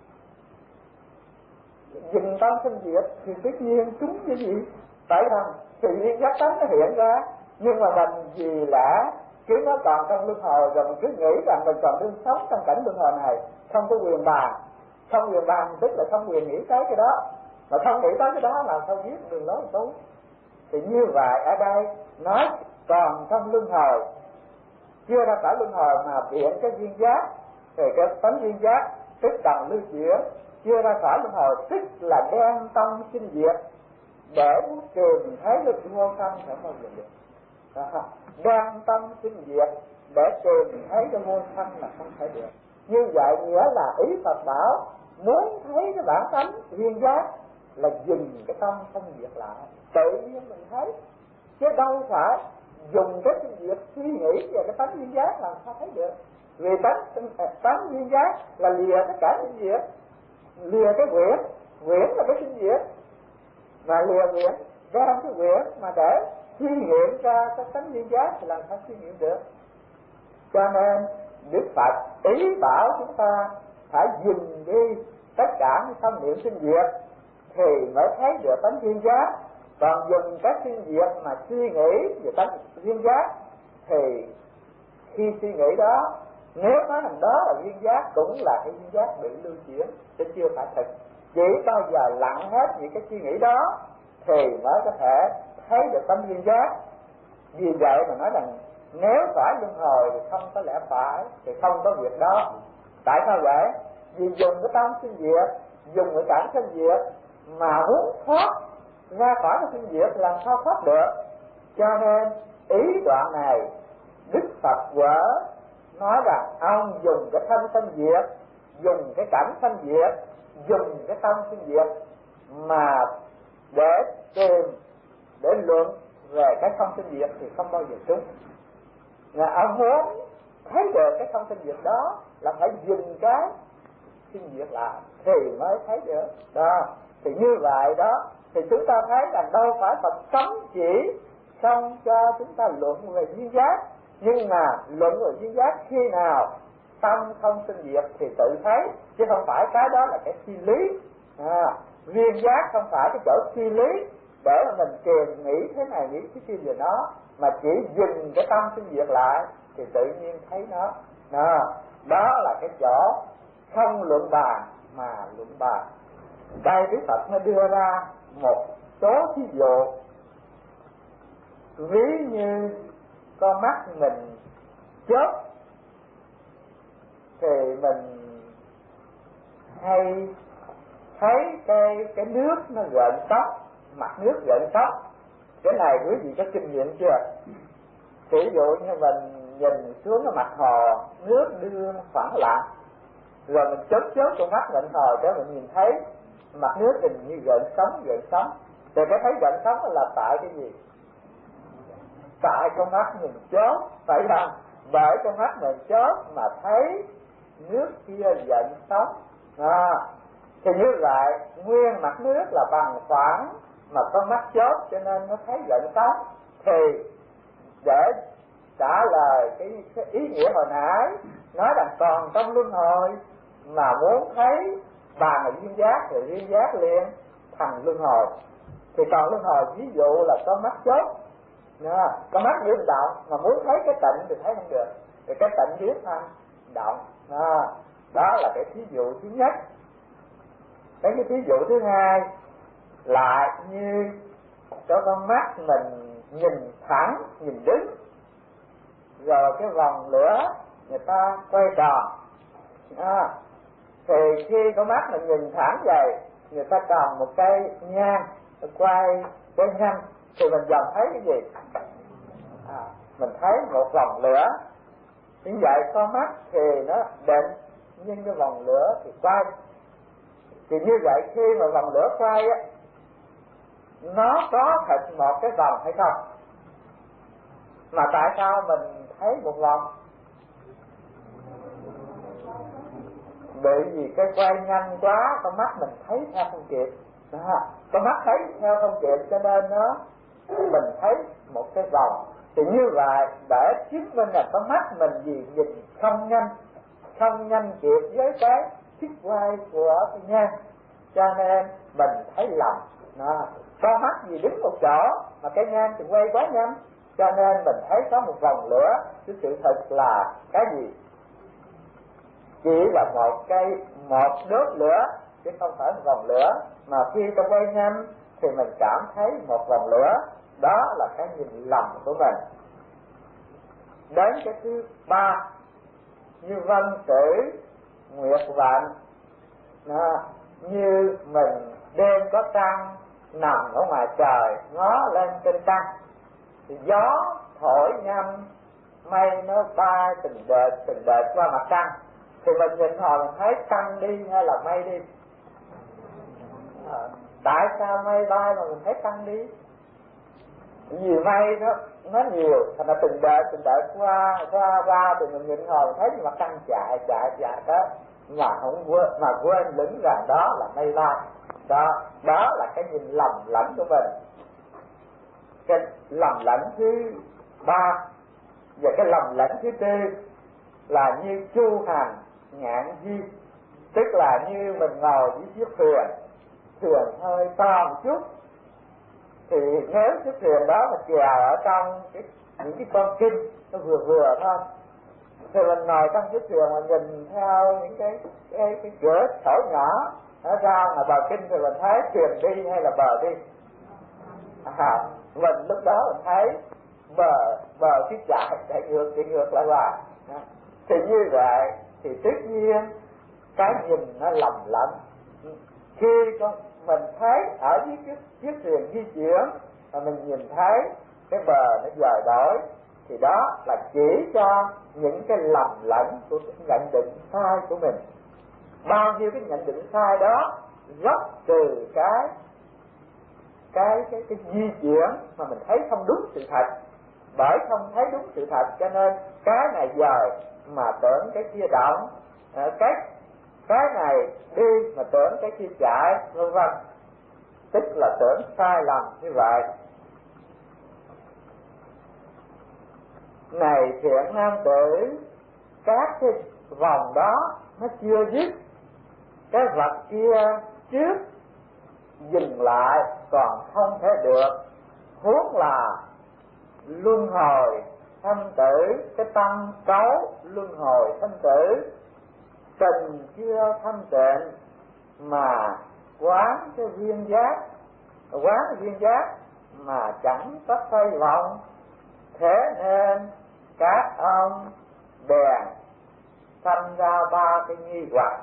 Dừng tâm sinh diệt thì tất nhiên chúng cái gì? Phải không? Thì duyên giác tánh nó hiện ra, nhưng mà mình vì lẽ cứ nó còn trong luân hồi rồi mình cứ nghĩ rằng mình còn đương sống trong cảnh luân hồi này, không có quyền bàn. Không quyền bàn tức là không quyền nghĩ tới cái đó, mà không nghĩ tới cái đó làm sao biết đường lối tu. Thì như vậy ở đây nói còn trong luân hồi, chưa ra khỏi luân hồi mà biện cái duyên giác, thì cái tánh duyên giác tức đồng lưu chuyển, chưa ra khỏi luân hồi tức là đem tâm sinh diệt để muốn tìm thấy được vô sanh phải bao giờ được. Đem tâm sinh diệt để tìm thấy cái vô sanh là không thể được. Như vậy nghĩa là ý Phật bảo muốn thấy cái bản tánh duyên giác là dừng cái tâm không diệt lại, tự nhiên mình thấy, chứ đâu phải dùng cái sinh diệt suy nghĩ về cái tánh duyên giác làm sao thấy được. Vì tánh tánh duyên giác là lìa tất cả sinh diệt, lìa cái quyển, quyển là cái sinh diệt, mà lìa quyển đem cái quyển mà để suy nghiệm ra cái tánh duyên giác thì làm sao suy nghiệm được. Cho nên Đức Phật ý bảo chúng ta phải dừng đi tất cả những tâm niệm sinh diệt thì mới thấy được tánh duyên giác. Còn dùng các sinh diệt mà suy nghĩ về tánh duyên giác thì khi suy nghĩ đó, nếu nói rằng đó là duyên giác cũng là cái duyên giác bị lưu chuyển, chứ chưa phải thực. Chỉ bao giờ lặng hết những cái suy nghĩ đó thì mới có thể thấy được tánh duyên giác. Vì vậy mà nói rằng nếu phải luân hồi thì không có lẽ phải, thì không có việc đó. Tại sao vậy? Vì dùng cái tâm sinh diệt, dùng cái cảnh sinh diệt mà muốn thoát ra khỏi cái sinh diệt làm sao thoát được. Cho nên ý đoạn này Đức Phật vợ nói rằng ông dùng cái thân sinh diệt, dùng cái cảnh sinh diệt, dùng cái tâm sinh diệt mà để tìm, để luận về cái không sinh diệt thì không bao giờ trúng. Là ông muốn thấy được cái không sinh diệt đó là phải dừng cái sinh diệt lại thì mới thấy được đó. Thì như vậy đó thì chúng ta thấy rằng đâu phải Phật cấm chỉ xong cho chúng ta luận về duyên giác, nhưng mà luận về duyên giác khi nào tâm không sinh diệt thì tự thấy, chứ không phải cái đó là cái suy lý. À, duyên giác không phải cái chỗ suy lý để mà mình kèm nghĩ thế này nghĩ thế kia về nó, mà chỉ dừng cái tâm sinh diệt lại thì tự nhiên thấy nó. Đó, đó là cái chỗ không luận bàn mà luận bàn. Đây Đức Phật mới đưa ra một số thí dụ. Ví như con mắt mình chớp thì mình hay thấy cái cái nước nó gợn sóng, mặt nước gợn sóng. Cái này quý vị có kinh nghiệm chưa? Ví dụ như mình nhìn xuống cái mặt hồ, nước đưa phẳng lặng, rồi mình chớp chớp con mắt mình hồi để mình nhìn thấy mặt nước hình như gợn sóng gợn sóng. Thì cái thấy gợn sóng là tại cái gì? Tại con mắt mình chớp, phải không? Bởi con mắt mình chớp mà thấy nước kia gợn sóng. À, thì như vậy nguyên mặt nước là bằng phẳng mà con mắt chớp cho nên nó thấy gợn sóng. Thì để trả lời cái, cái ý nghĩa hồi nãy nói rằng còn trong luân hồi mà muốn thấy bàn là duyên giác thì duyên giác liền thành luân hồi. Thì còn luân hồi ví dụ là con mắt chớp, nè, con mắt biến động mà muốn thấy cái tịnh thì thấy không được, thì cái tịnh biến thành động. À, đó là cái thí dụ thứ nhất. Cái cái thí dụ thứ hai lại như cho con mắt mình nhìn thẳng, nhìn đứng, rồi cái vòng lửa người ta quay tròn. À, thì khi con mắt mình nhìn thẳng vậy, người ta cầm một cây nhang quay quay nhanh thì mình dần thấy cái gì? À, mình thấy một vòng lửa. Như vậy con mắt thì nó định, nhưng cái vòng lửa thì quay. Thì như vậy khi mà vòng lửa quay á, nó có thật một cái vòng hay không? Mà tại sao mình thấy một vòng? Bởi vì cái quay nhanh quá, con mắt mình thấy theo không kịp. À, con mắt thấy theo không kịp cho nên nó mình thấy một cái vòng. Thì như vậy để chứng minh là con mắt mình gì nhìn không nhanh, không nhanh kịp với cái chiếc quay của cái nhang, cho nên mình thấy lầm. Đó. Con mắt gì đứng một chỗ mà cái nhang thì quay quá nhanh, cho nên mình thấy có một vòng lửa. Chứ sự thật là cái gì? Chỉ là một cây, một đốt lửa, chứ không phải một vòng lửa. Mà khi ta quay nhanh thì mình cảm thấy một vòng lửa. Đó là cái nhìn lầm của mình. Đến cái thứ ba, như vân tử nguyệt vạn, như mình đêm có trăng nằm ở ngoài trời ngó lên trên trăng, thì gió thổi nhanh, mây nó bay từng đợt từng đợt qua mặt trăng, thì mình nhìn hồi mình thấy trăng đi hay là mây đi? À, tại sao mây bay mà mình thấy trăng đi? Vì mây nó nó nhiều, thành ra từng đợt từng đợt qua qua qua thì mình nhìn hồi mình thấy mặt trăng chạy chạy chạy đó, mà không quên mà quên lửng rằng đó là mây bay. Đó, đó là cái nhìn lầm lẫn của mình. Cái lầm lẫn thứ ba và cái lầm lẫn thứ tư là như chu hành ngạn di, tức là như mình ngồi với chiếc thuyền, thuyền hơi to một chút, thì nếu chiếc thuyền đó mà chèo ở trong cái, những cái con kinh nó vừa vừa thôi, thì mình ngồi trong chiếc thuyền mà nhìn theo những cái cái, cái cửa sổ nhỏ nó ra mà bờ kinh thì mình thấy thuyền đi hay là bờ đi. À, mình lúc đó mình thấy bờ bờ chiếc chạy chạy ngược chạy ngược lại hoài. Thì như vậy thì tất nhiên cái nhìn nó lầm lẫn. Khi con mình thấy ở dưới chiếc, chiếc thuyền di chuyển mà mình nhìn thấy cái bờ nó dời đổi, thì đó là chỉ cho những cái lầm lẫn của cái nhận định sai của mình. Bao nhiêu cái nhận định sai đó gốc từ cái cái cái cái di chuyển mà mình thấy không đúng sự thật. Bởi không thấy đúng sự thật cho nên cái này dời mà tưởng cái kia động, cái cái này đi mà tưởng cái kia chạy, vân vân. Tức là tưởng sai lầm như vậy. Này thiện nam tử, các cái vòng đó nó chưa dứt, cái vật kia trước dừng lại còn không thể được, huống là luân hồi sanh tử, cái tâm cấu luân hồi sanh tử, tình chưa thanh tịnh mà quán cái duyên giác, quán cái duyên giác mà chẳng có xoay vòng. Thế nên các ông bèn sanh ra ba cái nghi hoặc.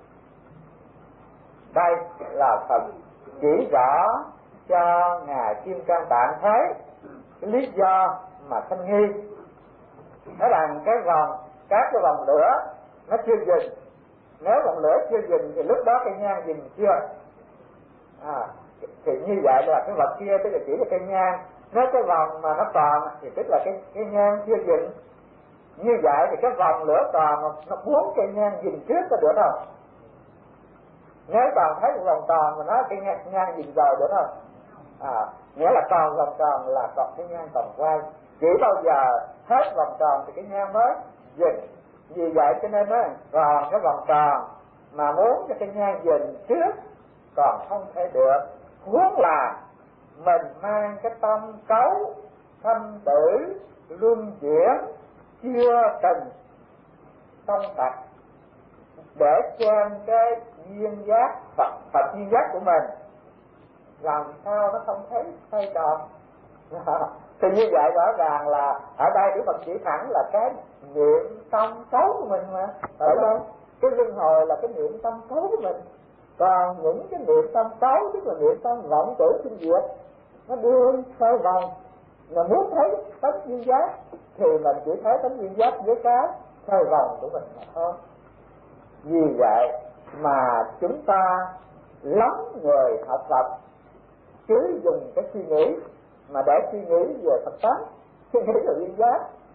Đây là phần chỉ rõ cho ngài Kim Cang Tạng thấy cái lý do mà sanh nghi. Nói rằng cái vòng, các cái vòng lửa nó chưa dừng. Nếu vòng lửa chưa dừng thì lúc đó cây nhang dừng chưa? À, thì như vậy là cái vật kia tức là chỉ là cây nhang. Nếu cái vòng mà nó còn thì tức là cái cái nhang chưa dừng. Như vậy thì cái vòng lửa còn nó bốn cây nhang dừng trước có được không? Nếu còn thấy một vòng tròn mà nó cái nhang, nhang dừng rồi được không? À, nghĩa là còn vòng tròn là còn cái nhang còn quay. Chỉ bao giờ hết vòng tròn thì cái nhang mới dừng. Vì vậy cho nên nó còn cái vòng tròn mà muốn cho cái nhang dừng trước còn không thể được. Huống là mình mang cái tâm cấu sanh tử luân chuyển chưa từng xong thật để xem cái duyên giác Phật, Phật duyên giác của mình làm sao nó không thấy xoay tròn. Thì như vậy rõ ràng là ở đây Đức Phật chỉ thẳng là cái niệm tâm xấu của mình mà. Ở đây cái luân hồi là cái niệm tâm xấu của mình. Còn những cái niệm tâm xấu tức là niệm tâm vọng tưởng sinh diệt, nó đưa xoay vòng. Mà muốn thấy tánh duyên giác thì mình chỉ thấy tánh duyên giác với cái xoay vòng của mình mà thôi. Vì vậy mà chúng ta lắm người học Phật cứ dùng cái suy nghĩ mà để suy nghĩ về Phật tánh, suy nghĩ về duyên giác,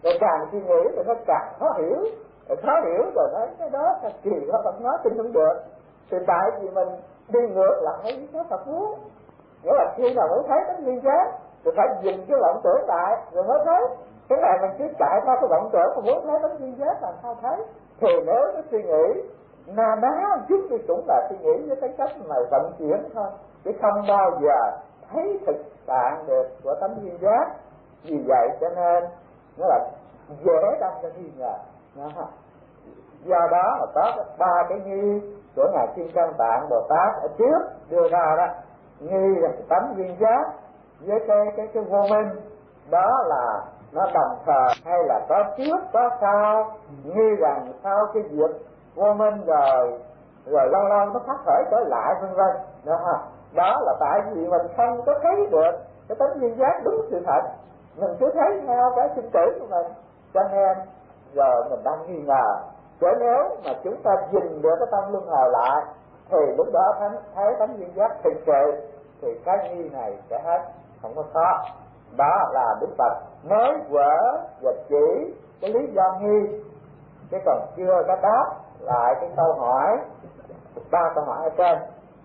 rồi càng suy nghĩ rồi nó càng khó hiểu, rồi khó hiểu rồi nói cái đó là kỳ đó Phật nói tin không được. Thì tại vì mình đi ngược lại với cái Phật muốn, nghĩa là khi nào mới thấy tánh duyên giác thì phải dừng cái vọng tưởng lại rồi mới thấy. Cái này mình cứ chạy qua cái vọng tưởng mà muốn thấy tánh duyên giác làm sao thấy. Thì nếu cái suy nghĩ na ná chút thì cũng là suy nghĩ với cái cách mà vận chuyển thôi, chứ không bao giờ thấy thực trạng được của tánh duyên giác. Vì vậy cho nên nó là dễ đâm ra nghi ngờ. Do đó mà có ba cái nghi của ngài Kim Cang Tạng Bồ Tát ở trước đưa ra đó. Nghi là cái tánh duyên giác với cái cái cái vô minh, đó là nó đồng thời hay là có trước có sau. Nghi rằng sau cái việc vô minh rồi rồi lâu lâu nó phát khởi trở lại vân vân. Đó, đó là tại vì mình không có thấy được cái tánh duyên giác đúng sự thật, mình cứ thấy theo cái sinh tử của mình, cho nên rồi mình đang nghi ngờ. Chứ nếu mà chúng ta dừng được cái tâm luân hồi lại thì lúc đó thấy, thấy tánh duyên giác thực sự thì cái nghi này sẽ hết, không có khó. Đó là Đức Phật mới vỡ và chỉ cái lý do nghi, chứ còn chưa có đáp lại cái câu hỏi, ba câu hỏi ở trên.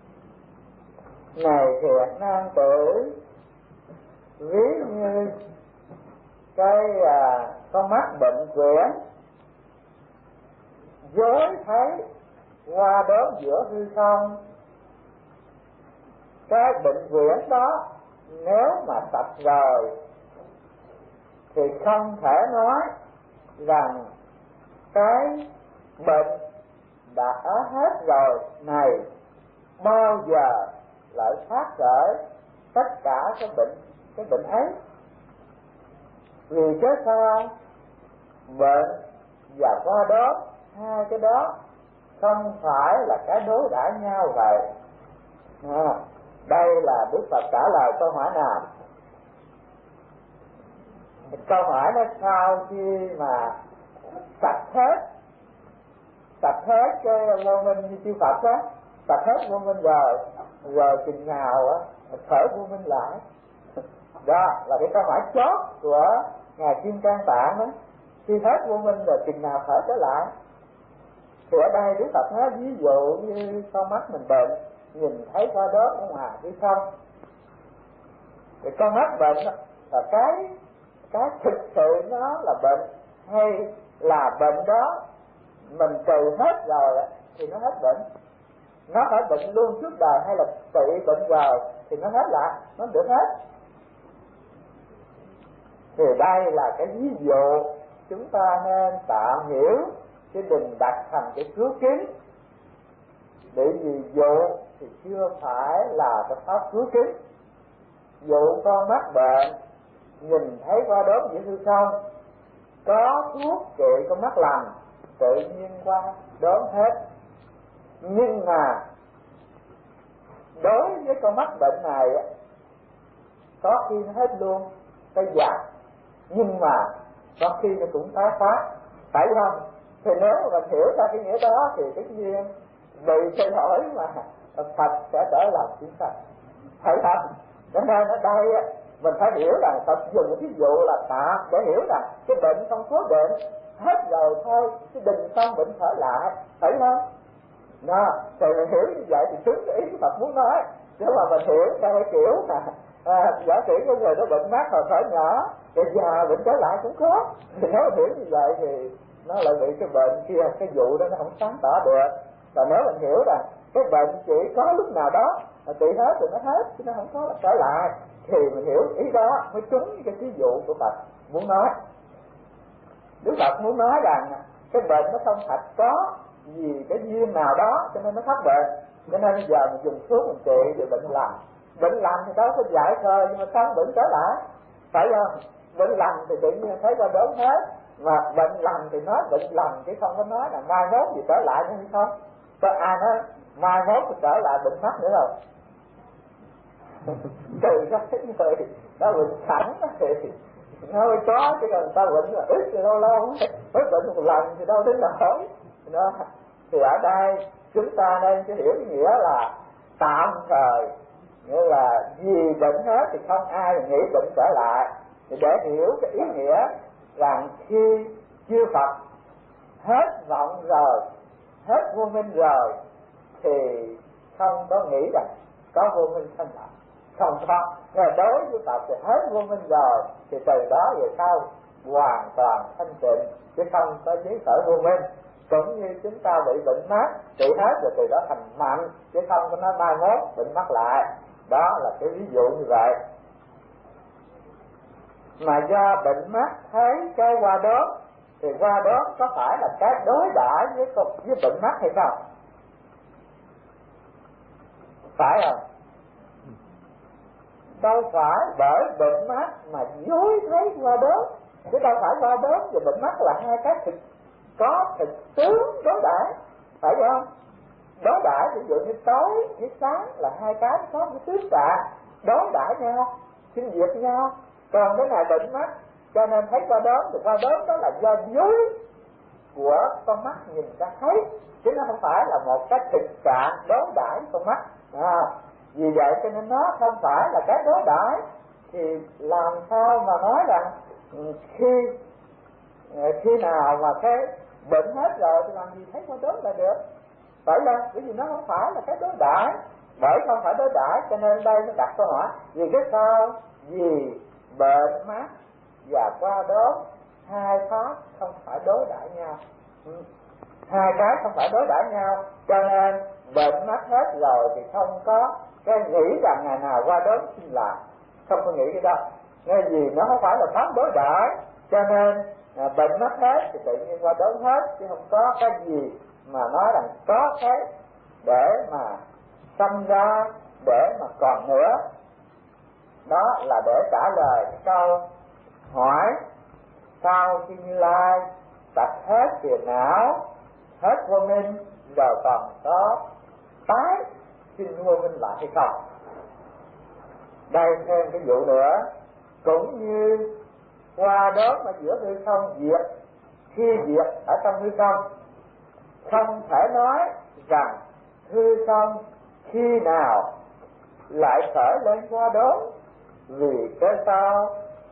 Này thiện nam tử, ví như cái à, con mắt bệnh quyển giới thấy qua đốm giữa hư không, cái bệnh quyển đó nếu mà sạch rồi thì không thể nói rằng cái bệnh đã hết rồi này bao giờ lại phát khởi tất cả cái bệnh cái bệnh ấy. Vì cái sao bệnh và qua đó hai cái đó không phải là cái đối đãi nhau vậy. À, đây là Đức Phật trả lời câu hỏi nào. Câu hỏi nó sau khi mà sạch hết sạch hết cái vô minh như chư Phật á, sạch hết vô minh rồi rồi chừng nào á khởi vô minh lại. Đó là cái câu hỏi chót của ngài Kim Cang Tạng đó. Khi hết vô minh rồi chừng nào khởi trở lại. Thì ở đây Đức Phật nói ví dụ như con mắt mình bệnh, nhìn thấy qua đốm ở ngoài hay không. Thì con mắt bệnh là cái cái thực sự nó là bệnh, hay là bệnh đó mình trừ hết rồi thì nó hết bệnh. Nó phải bệnh luôn suốt đời hay là trị bệnh rồi thì nó hết lại, nó được hết. Thì đây là cái ví dụ chúng ta nên tạm hiểu, chứ đừng đặt thành cái cứu kính. Để ví dụ thì chưa phải là cái pháp cứu kính. Dụ con mắt bệnh, nhìn thấy qua đốm giữa hư không, có thuốc trị con mắt lành, tự nhiên qua đốm hết. Nhưng mà đối với con mắt bệnh này có khi nó hết luôn cái giặc, nhưng mà có khi nó cũng tái phát, phải không? Thì nếu mà mình hiểu ra cái nghĩa đó thì tất nhiên bị thay đổi mà Phật sẽ trở lại chính Phật, phải không? Cho nên ở đây mình phải hiểu rằng Phật dùng ví dụ là tạm để hiểu rằng cái bệnh không cố định, hết rồi thôi, cái đình xong bệnh trở lại, phải không? Đó, thì mình hiểu như vậy thì đúng cái ý Phật muốn nói. Chứ mà mình hiểu theo cái kiểu mà à, giả sử có người đó bệnh mắt hồi khởi nhỏ, rồi già bệnh trở lại cũng có. Thì nếu mình hiểu như vậy thì nó lại bị cái bệnh kia, cái vụ đó nó không sáng tỏ được. Và nếu mình hiểu rằng cái bệnh chỉ có lúc nào đó mà trị hết rồi nó hết, chứ nó không có trở lại, thì mình hiểu ý đó mới trúng cái ví dụ của Phật muốn nói. Đức Phật muốn nói rằng cái bệnh nó không thật có vì cái duyên nào đó cho nên nó phát bệnh, cho nên bây giờ mình dùng thuốc mình trị thì bệnh lành. Bệnh lành thì đó có giải thôi, nhưng mà không bệnh trở lại, phải không? Bệnh lành thì tự nhiên thấy qua đốm hết, mà bệnh lành thì nói bệnh lành chứ không có nói là mai mốt gì trở lại nữa hay không? Có ai nói mai mốt thì trở lại bệnh mắt nữa không? Trừ ra cái người nó bệnh sẵn thì nó mới có, chứ còn người ta bệnh là ít thì lâu lâu mới bệnh một lần thì đâu đến nổi. Đó. Thì ở đây chúng ta nên cứ hiểu cái nghĩa là tạm thời, nghĩa là vì bệnh hết thì không ai nghĩ bệnh trở lại. Thì để hiểu cái ý nghĩa rằng khi chư Phật hết vọng rồi, hết vô minh rồi, thì không có nghĩ rằng có vô minh sanh lại, không có. Rồi đối với Phật thì hết vô minh rồi, thì từ đó về sau hoàn toàn thanh tịnh, chứ không có giấy khởi vô minh. Cũng như chúng ta bị bệnh mắt, trị hết rồi từ đó thành mạnh, chứ không có nói mai mốt bệnh mắt lại. Đó là cái ví dụ như vậy. Mà do bệnh mắt thấy cái qua đốm, thì qua đốm có phải là cái đối đãi với với bệnh mắt hay không? Phải không? Đâu phải bởi bệnh mắt mà dối thấy qua đốm, chứ đâu phải qua đốm và bệnh mắt là hai cái thực có thực tướng đối đãi, phải không? Đối đãi ví dụ như tối với sáng là hai cái có cái tướng trạng đối đãi nhau, sinh diệt nhau. Còn cái này bệnh mắt, cho nên thấy qua đốm thì qua đốm đó là do dối của con mắt nhìn ra thấy, chứ nó không phải là một cái thực trạng đối đãi con mắt. À, vì vậy cho nên nó không phải là cái đối đãi, thì làm sao mà nói rằng khi khi nào mà cái bệnh hết rồi thì làm gì thấy qua đốm là được, phải không? Bởi vì nó không phải là cái đối đãi, bởi không phải đối đãi cho nên đây nó đặt câu hỏi vì cái sao? Vì bệnh mắt và qua đốm hai pháp không phải đối đãi nhau, ừ. hai cái không phải đối đãi nhau, cho nên bệnh mắt hết rồi thì không có cái nghĩ rằng ngày nào qua đốm sinh lại, không có nghĩ cái đó. Ngay vì nó không phải là pháp đối đãi, cho nên à, bệnh mắt hết thì tự nhiên qua đốm hết, chứ không có cái gì mà nói rằng có cái để mà sanh ra, để mà còn nữa. Đó là để trả lời cái câu hỏi sau khi Như Lai sạch hết phiền não, hết vô minh, rồi còn có tái sinh vô minh lại hay không. Đây thêm cái vụ nữa, cũng như qua đó mà giữa hư không diệt, khi diệt ở trong hư không, không thể nói rằng hư không khi nào lại khởi lên qua đó, vì cái sao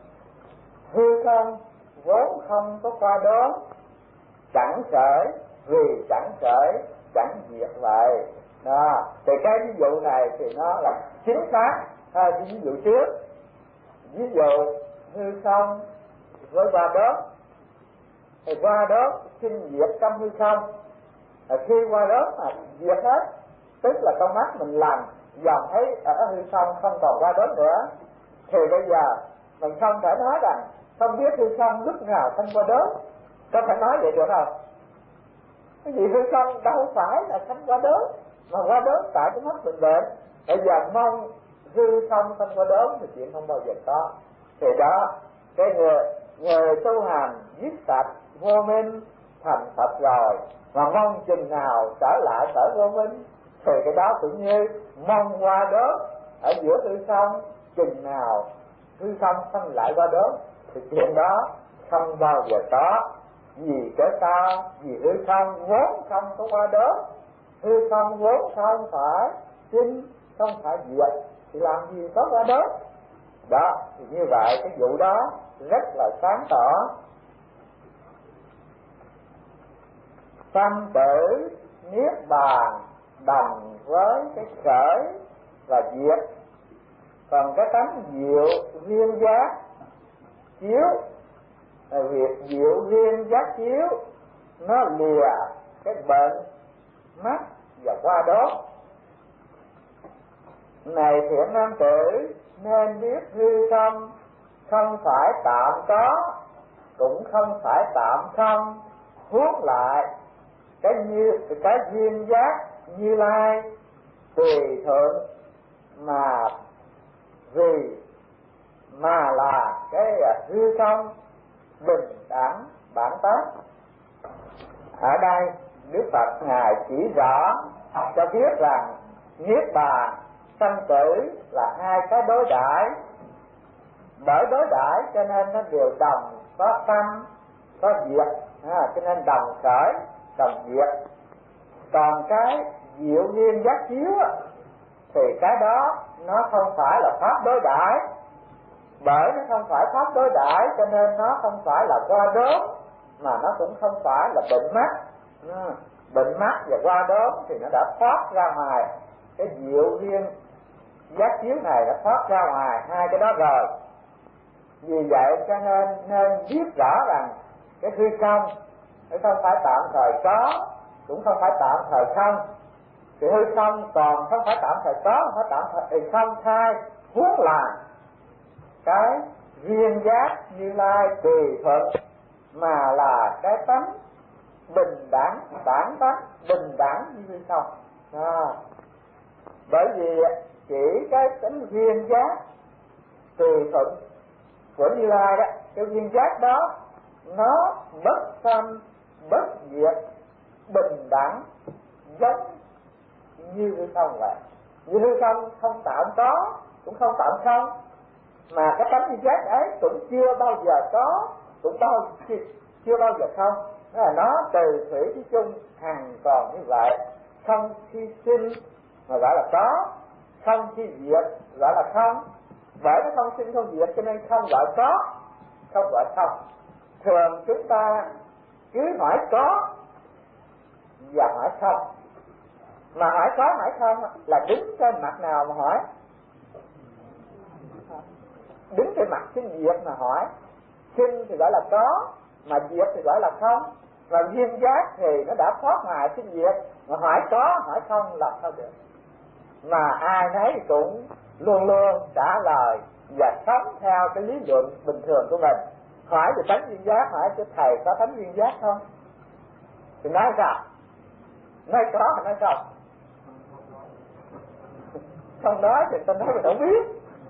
hư không vốn không có qua đó, chẳng khởi vì chẳng khởi chẳng diệt vậy. Đó, thì cái ví dụ này thì nó là chính xác hơn cái ví dụ trước. Ví dụ hư không với qua đó, thì qua đó sinh diệt trong hư không, à, khi qua đó mà diệt hết, tức là con mắt mình làm dòm thấy ở hư không không còn qua đó nữa, thì bây giờ mình không thể nói rằng không biết hư không lúc nào sanh qua đó. Có thể nói vậy được không? Cái gì hư không đâu phải là sanh qua đó, mà qua đó tại cái mắt mình bệnh. Bây giờ mong hư không sanh qua đó thì chuyện không bao giờ có. Thì đó, cái người người tu hành giết sạch vô minh thành Phật rồi, mà mong chừng nào trở lại sở vô minh, thì cái đó cũng như mong qua đó ở giữa hư không, chừng nào hư không sanh lại qua đó, thì chuyện đó không bao giờ có. Vì cái sao? Vì hư không vốn không có qua đó, hư không vốn không phải sinh, không phải diệt, thì làm gì có qua đó. Đó, thì như vậy cái vụ đó rất là sáng tỏ. Sanh tử niết bàn đồng với cái khởi và diệt. Còn cái tánh diệu duyên giác chiếu, việc diệu duyên giác chiếu nó lìa cái bệnh mắt và qua đó. Này thiện nam tử, nên biết hư không không phải tạm có, cũng không phải tạm không. Huống lại cái như cái duyên giác Như Lai tùy thuận mà vì mà là cái hư không bình đẳng bản tác. Ở đây Đức Phật ngài chỉ rõ cho biết rằng niết bàn sanh tử là hai cái đối đãi, bởi đối đãi cho nên nó đều đồng có sanh có diệt, à, cho nên đồng khởi đồng diệt. Còn cái diệu nhiên giác chiếu thì cái đó nó không phải là pháp đối đãi, Bởi nó không phải pháp đối đãi cho nên nó không phải là qua đốm, mà nó cũng không phải là bệnh mắt. Ừ. Bệnh mắt và qua đốm thì nó đã thoát ra ngoài cái diệu duyên giác chiếu này, đã thoát ra ngoài hai cái đó rồi. Vì vậy cho nên nên biết rõ rằng cái hư không nó không phải tạm thời có, cũng không phải tạm thời không. Cái hư không còn không phải tạm thời có, không phải tạm thời không, thay huống là cái duyên giác Như Lai tùy thuận, mà là cái tánh bình đẳng, bản tánh bình đẳng như hư không. À, bởi vì chỉ cái tánh duyên giác tùy thuận của Như Lai đó, cái duyên giác đó nó bất sanh bất diệt, bình đẳng giống như hư không vậy. Như hư không không tạm có, cũng không tạm không, mà cái tánh duyên giác ấy cũng chưa bao giờ có, cũng bao chưa bao giờ không. Đó là nó từ thủy chí chung hằng còn như vậy, không khi sinh mà gọi là có, không khi diệt gọi là không. Bởi nó không sinh không diệt cho nên không gọi có, không gọi không. Thường chúng ta cứ hỏi có và hỏi không, mà hỏi có hỏi không là đứng trên mặt nào mà hỏi? Đứng trên mặt sinh diệt mà hỏi. Sinh thì gọi là có, mà diệt thì gọi là không. Và duyên giác thì nó đã thoát ngoài sinh diệt, mà hỏi có hỏi không là sao được. Mà ai nấy cũng luôn luôn trả lời và sống theo cái lý luận bình thường của mình. Hỏi về tánh duyên giác, hỏi cho thầy có tánh duyên giác không? Thì nói sao? Nói có hay nói không? Không nói thì tôi nói mình không biết.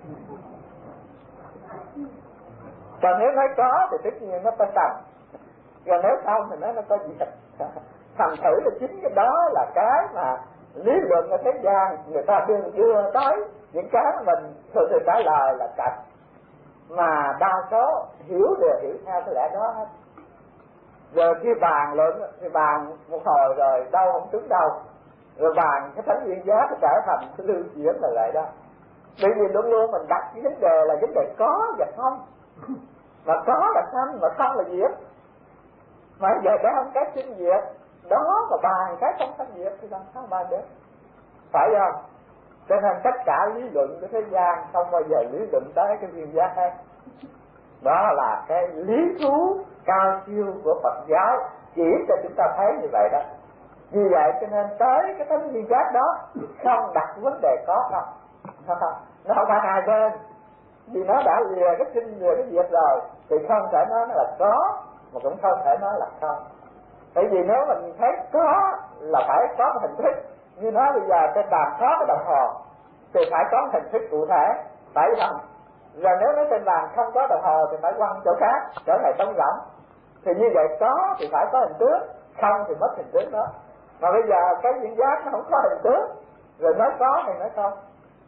Còn nếu nói có thì tất nhiên nó có sanh, còn nếu không thì nó nó có diệt. Thành thử là chính cái đó là cái mà lý luận ở thế gian người ta đưa đưa tới những cái mình thường thường trả lời là cạch, mà đa số hiểu đều hiểu theo cái lẽ đó hết. Giờ khi bàn luận thì bàn một hồi rồi đâu không trúng đâu, rồi bàn cái tánh duyên giác nó trở thành cái lưu chuyển là lại đó. Bởi vì luôn luôn mình đặt cái vấn đề là vấn đề có và không, mà có là sanh, mà không là diệt. Mà giờ đó không cái sinh diệt đó mà bàn cái không sanh diệt thì làm sao bàn được, phải không? Cho nên tất cả lý luận của thế gian không bao giờ lý luận tới cái duyên giác hết. Đó là cái lý thú cao siêu của Phật giáo chỉ cho chúng ta thấy như vậy đó. Vì vậy cho nên tới cái tánh duyên giác đó không đặt vấn đề có không, nó không phải hai bên. Vì nó đã lìa cái sinh lìa cái diệt rồi thì không thể nói nó là có, mà cũng không thể nói là không. Tại vì nếu mình thấy có là phải có một hình thức. Như nói bây giờ trên bàn có cái đồng hồ thì phải có một hình thức cụ thể, phải không? Rồi nếu nói trên bàn không có đồng hồ thì phải quăng chỗ khác, trở lại trống rỗng. Thì như vậy có thì phải có hình tướng, không thì mất hình tướng đó. Mà bây giờ cái duyên giác nó không có hình tướng, rồi nói có thì nói không.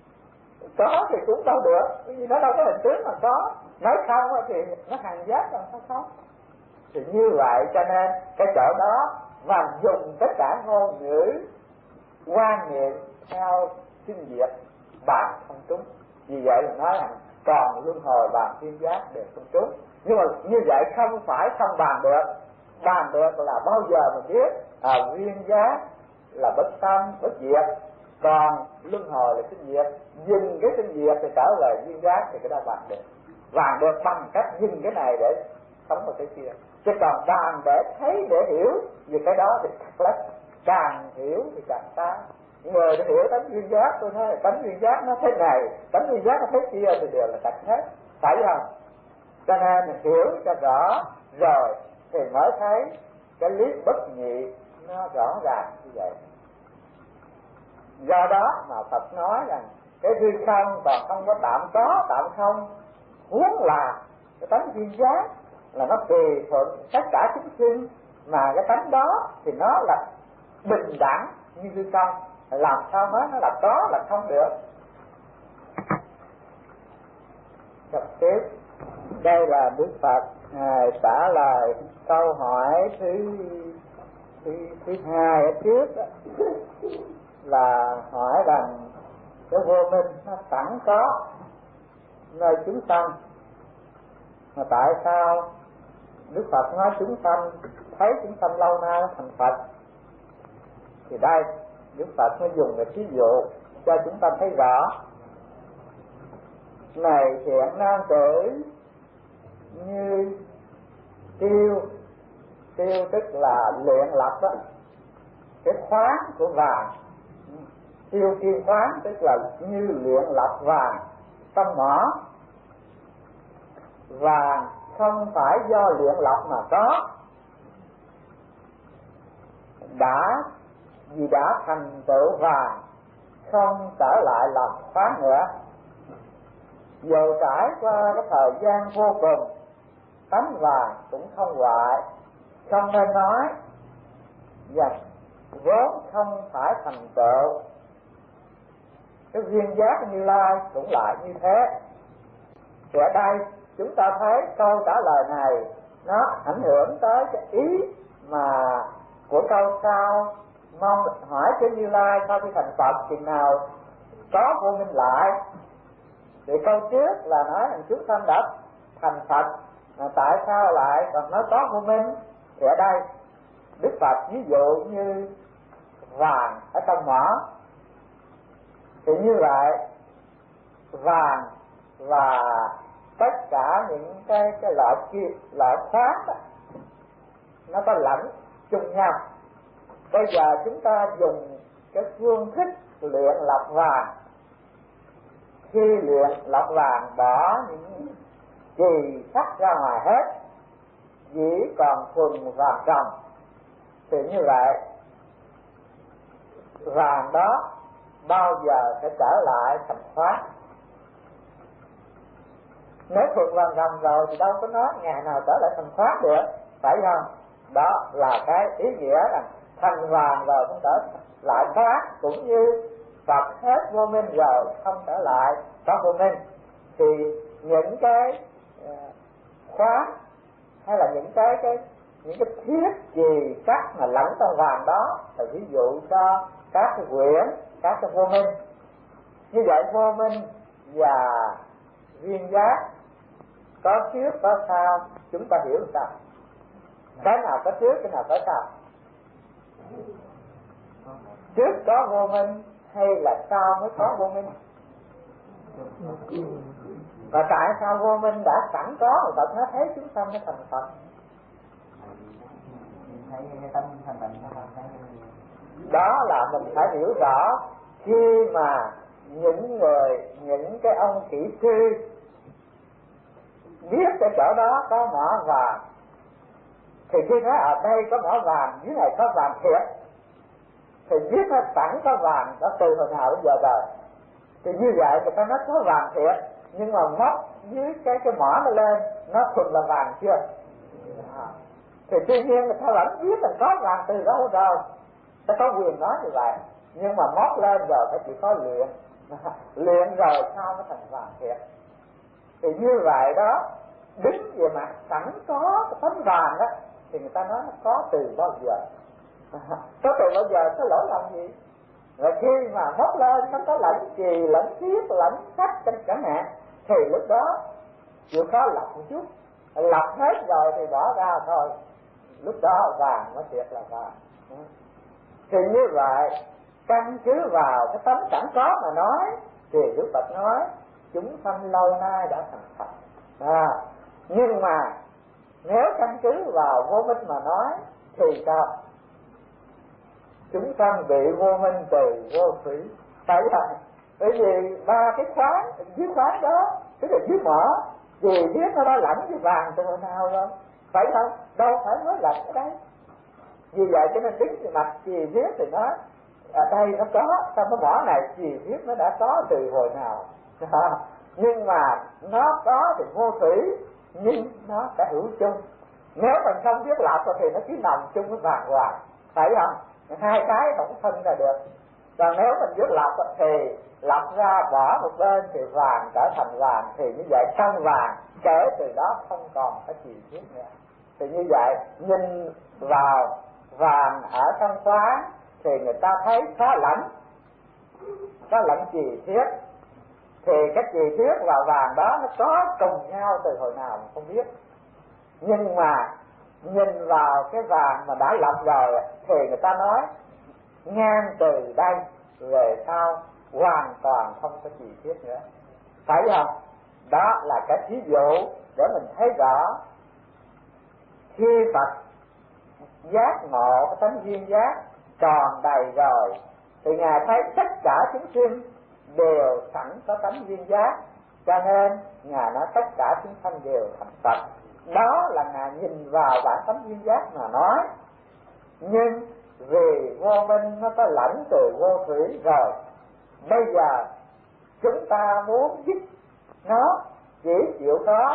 Có thì cũng đâu được, vì nó đâu có hình tướng mà có. Nói không thì nó hàng giác rồi sao không? Thì như vậy cho nên cái chỗ đó mà dùng tất cả ngôn ngữ quan niệm theo sinh diệt bạn không trúng. Vì vậy là nói rằng còn luân hồi bàn duyên giác đều không trúng. Nhưng mà như vậy không phải không bàn được. Bàn được là bao giờ mình biết à, duyên giác là bất sanh bất diệt, còn luân hồi là sinh diệt. Dừng cái sinh diệt thì trở về duyên giác thì cái đó bàn được. Bàn được bằng cách dừng cái này để sống vào cái kia. Chứ còn bàn để thấy để hiểu về cái đó thì thật lắm. Càng hiểu thì càng xa. Người đã hiểu tánh duyên giác, tôi nói là tánh duyên giác nó thế này, tánh duyên giác nó thế kia thì đều là thật hết, phải không? Cho nên mình hiểu cho rõ rồi thì mới thấy cái lý bất nhị nó rõ ràng như vậy. Do đó mà Phật nói rằng cái hư không còn không có tạm có, tạm không, huống là cái tánh duyên giác là nó tùy thuận tất cả chúng sinh, mà cái tánh đó thì nó là bình đẳng như hư không. Làm sao nói nó là có là không được. Đọc tiếp. Đây là Đức Phật Ngài trả lời câu hỏi thứ thứ, thứ hai ở trước đó, là hỏi rằng cái vô minh nó sẵn có nơi chúng sanh, Mà tại sao Đức Phật nói chúng sanh thấy chúng sanh lâu nay nó thành Phật? Thì đây Đức Phật mới dùng cái ví dụ cho chúng ta thấy rõ. Này thiện nam tử, như tiêu, tiêu tức là luyện lập đó, cái khoáng của vàng. Tiêu kim khoáng tức là như luyện lập vàng trong mỏ. Vàng không phải do luyện lập mà có, đã vì đã thành tựu vàng không trở lại làm khoáng nữa. Dù trải qua cái thời gian vô cùng, tánh vàng cũng không hoại. Không nên nói và vốn không phải thành tựu. Cái duyên giác Như Lai cũng lại như thế. Thì ở đây chúng ta thấy câu trả lời này nó ảnh hưởng tới cái ý mà của câu sau, mong hỏi cho Như Lai sau khi thành Phật chừng nào có vô minh lại. Thì câu trước là nói rằng chúng sanh đã thành Phật, mà tại sao lại còn nói có vô minh? Thì ở đây Đức Phật ví dụ như vàng ở trong mỏ. Thì như vậy vàng và tất cả những cái cái loại kia loại khoáng đó, nó có lẫn chung nhau. Bây giờ chúng ta dùng cái phương thức luyện lập vàng. Khi luyện lập vàng bỏ những chì sắt ra ngoài hết, chỉ còn thuần vàng trồng. Thì như vậy vàng đó bao giờ sẽ trở lại thành khoáng. Nếu thuần vàng ròng rồi thì đâu có nói ngày nào trở lại thành khoáng được, phải không? Đó là cái ý nghĩa là thành vàng rồi không trở lại khoáng, cũng như Phật hết vô minh rồi không trở lại có vô minh. Thì những cái khoáng hay là những cái cái những cái thiết gì sắt mà lẫn trong vàng đó là ví dụ cho các cái quyển, các cái vô minh. Như vậy vô minh và duyên giác có trước có sau, chúng ta hiểu sao? Cái nào có trước, cái nào có sau? Trước có vô minh hay là sau mới có vô minh? Và tại sao vô minh đã sẵn có mà Phật nó thấy chúng sanh nó thành Phật? Đó là mình phải hiểu rõ. Khi mà những người, những cái ông kỹ sư biết cái chỗ đó có mỏ vàng, thì khi nói ở đây có mỏ vàng, dưới này có vàng thiệt, thì biết nó sẵn có vàng đó từ hồi nào đến giờ rồi. Thì như vậy người ta nói có vàng thiệt, nhưng mà móc dưới cái cái mỏ nó lên, nó thuần là vàng chưa? À. Thì tuy nhiên người ta vẫn biết là có vàng từ đâu rồi, ta có quyền nói như vậy. Nhưng mà móc lên rồi phải chỉ có luyện, luyện rồi sao nó thành vàng thiệt. Thì như vậy đó, đứng về mặt sẵn có cái tấm vàng đó, thì người ta nói nó có từ bao giờ. Có từ bao giờ có lỗi làm gì? Rồi khi mà móc lên nó có lẫn chì, lẫn thiết, lẫn sắt chẳng hạn, thì lúc đó chịu khó lọc một chút, lọc hết rồi thì bỏ ra thôi, lúc đó vàng nó thiệt là vàng. Thì như vậy căn cứ vào cái tấm sẵn có mà nói, thì Đức Phật nói chúng sanh lâu nay đã thành Phật. À, nhưng mà nếu căn cứ vào vô minh mà nói thì sao? Chúng sanh bị vô minh từ vô thủy. Tại vậy, bởi vì ba cái khoáng, dưới khoáng đó, tức là dưới mỏ, vì biết nó đã lẫn với vàng từ hồi nào rồi, phải không? Đâu phải nói lẫn ở đây. Vì vậy cho nên đứng về mặt chì viết thì nói ở đây nó có, trong cái mỏ này chì viết nó đã có từ hồi nào. Nhưng mà nó có thì vô thủy, nhưng nó sẽ hữu chung. Nếu mình không biết lọc thì nó cứ nằm chung với vàng hoài, phải không? Hai cái không phân ra được. Còn nếu mình biết lọc thì lọc ra bỏ một bên thì vàng trở thành vàng, thì như vậy trong vàng kể từ đó không còn cái gì thiết nữa. Thì như vậy nhìn vào vàng ở trong khoáng thì người ta thấy có lẫn, có lẫn gì thiết. thì cái chi tiết vào vàng đó nó có cùng nhau từ hồi nào mà không biết. Nhưng mà nhìn vào cái vàng mà đã lọc rồi thì người ta nói ngang từ đây về sau hoàn toàn không có chi tiết nữa, phải không? Đó là cái ví dụ để mình thấy rõ khi Phật giác ngộ cái tánh duyên giác tròn đầy rồi thì Ngài thấy tất cả chúng sinh đều sẵn có tánh duyên giác, cho nên Ngài nói tất cả chúng sanh đều thành Phật. Đó là Ngài nhìn vào bản tánh duyên giác mà nói. Nhưng vì vô minh nó có lãnh từ vô thủy rồi, bây giờ chúng ta muốn giúp nó chỉ chịu có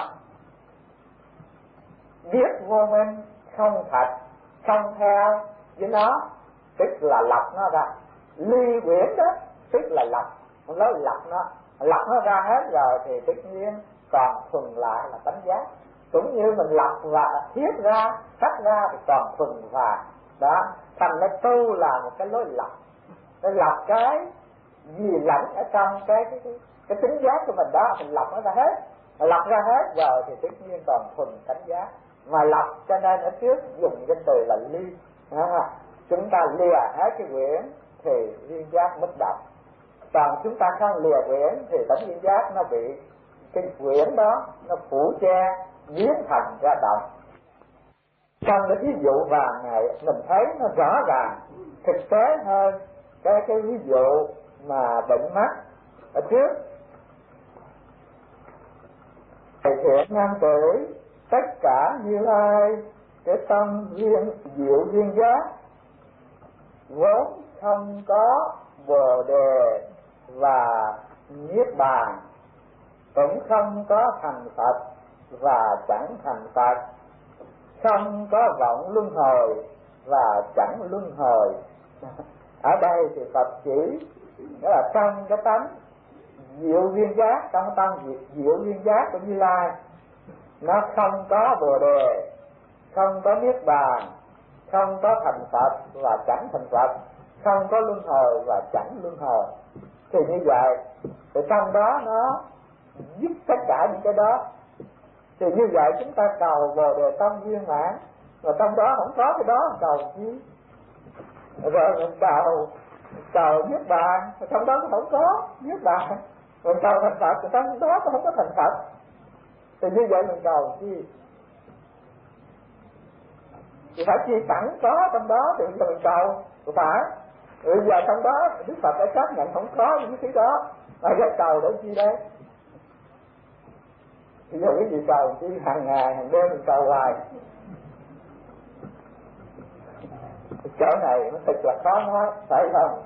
biết vô minh không thật, không theo với nó, tức là lọc nó ra. Ly quyển đó tức là lọc, không nói lọc nó, lọc nó ra hết rồi thì tất nhiên còn thuần lại là tánh giác. Cũng như mình lọc và thiết ra, cắt ra thì còn thuần và đó. Thành nó tu là một cái lối lọc, nó lọc cái gì lẫn ở trong cái cái cái, cái tính giác của mình đó, mình lọc nó ra hết, lọc ra hết rồi thì tất nhiên còn thuần tánh giác. Mà lọc cho nên ở trước dùng cái từ là ly, à, chúng ta lìa hết cái quyển thì duyên giác mất đậm. Còn chúng ta không lìa quyển thì tánh duyên giác nó bị cái quyển đó nó phủ che, biến thành ra động. Trong cái ví dụ vàng này mình thấy nó rõ ràng thực tế hơn cái cái ví dụ mà bệnh mắt ở trước. Thầy thiện năm tuổi tất cả Như Lai cái tâm duyên diệu duyên giác vốn không có bồ đề và niết bàn, cũng không có thành Phật và chẳng thành Phật, không có vọng luân hồi và chẳng luân hồi. Ở đây thì Phật chỉ đó là trong cái tánh diệu duyên giác, trong cái tâm diệu duyên giác của Như Lai nó không có bồ đề, không có niết bàn, không có thành Phật và chẳng thành Phật, không có luân hồi và chẳng luân hồi. Thì như vậy thì trong đó nó dứt tất cả những cái đó. Thì như vậy chúng ta cầu bồ đề tâm viên mãn, mà trong đó không có cái đó cầu chi? Rồi mình cầu cầu niết bàn, trong đó cũng không có niết bàn. Mình cầu thành Phật, thì trong đó cũng không có thành Phật. Thì như vậy mình cầu chi? Thì phải chi sẵn có trong đó thì mình cầu, phải. Bây giờ trong đó Đức Phật đã xác nhận không có những cái đó, mà cái cầu để chi đây? Thì giờ cái gì cầu chi? Hàng ngày hàng đêm mình cầu hoài. Chỗ này nó thật là khó nói, phải không?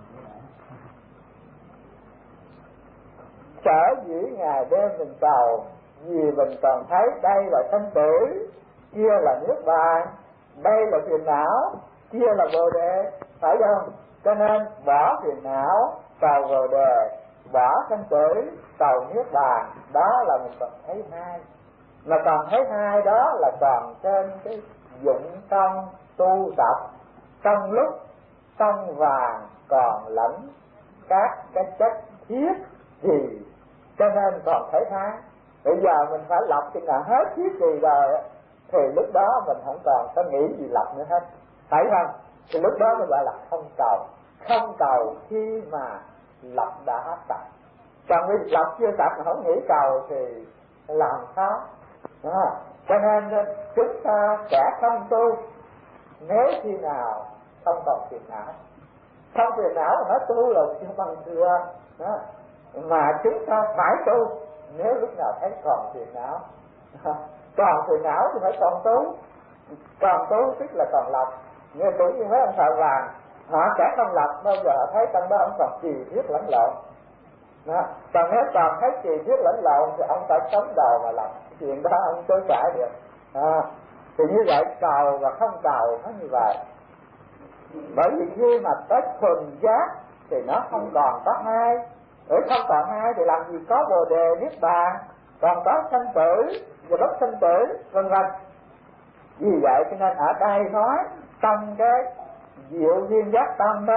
Sở dĩ ngày đêm mình cầu vì mình còn thấy đây là sanh tử, kia là niết bàn, đây là phiền não, kia là bồ đề, phải không? Cho nên bỏ phiền não cầu bồ đề, bỏ sanh tử cầu niết bàn, đó là mình còn thấy hai. Mà còn thấy hai đó là còn trên cái dụng công tu tập, trong lúc trong vàng còn lẫn các cái chất thiết gì, cho nên còn thấy hai. Bây giờ mình phải lọc chừng nào hết thiết gì rồi thì lúc đó mình không còn có nghĩ gì lọc nữa hết, phải không? Thì lúc đó mình gọi là không cầu. Không cầu khi mà lọc đã hết sạch. Còn vì lọc chưa sạch mà không nghĩ cầu thì làm sao? À, cho nên chúng ta sẽ không tu nếu khi nào không còn phiền não. Không phiền não mà hết tu là chưa bằng thừa đó. Mà chúng ta phải tu nếu lúc nào thấy còn phiền não. Còn phiền não thì phải còn tu. Còn tu tức là còn lọc. Như cũng như mấy ông thợ vàng, họ sẽ không lọc bao giờ thấy trong đó ông còn trì thiết lẫn lộn. Đó. Còn nếu còn thấy trì thiết lẫn lộn thì ông phải sống đầu mà lọc. Chuyện đó ông chối cãi được. À, thì như vậy cầu và không cầu nó như vậy. Bởi vì khi mà tới thuần giác thì nó không còn có hai. Bởi không còn hai thì làm gì có bồ đề niết bàn, còn có sanh tử và bất sanh tử vân vân. Vì vậy cho nên ở đây nói trong cái diệu duyên giác tâm đó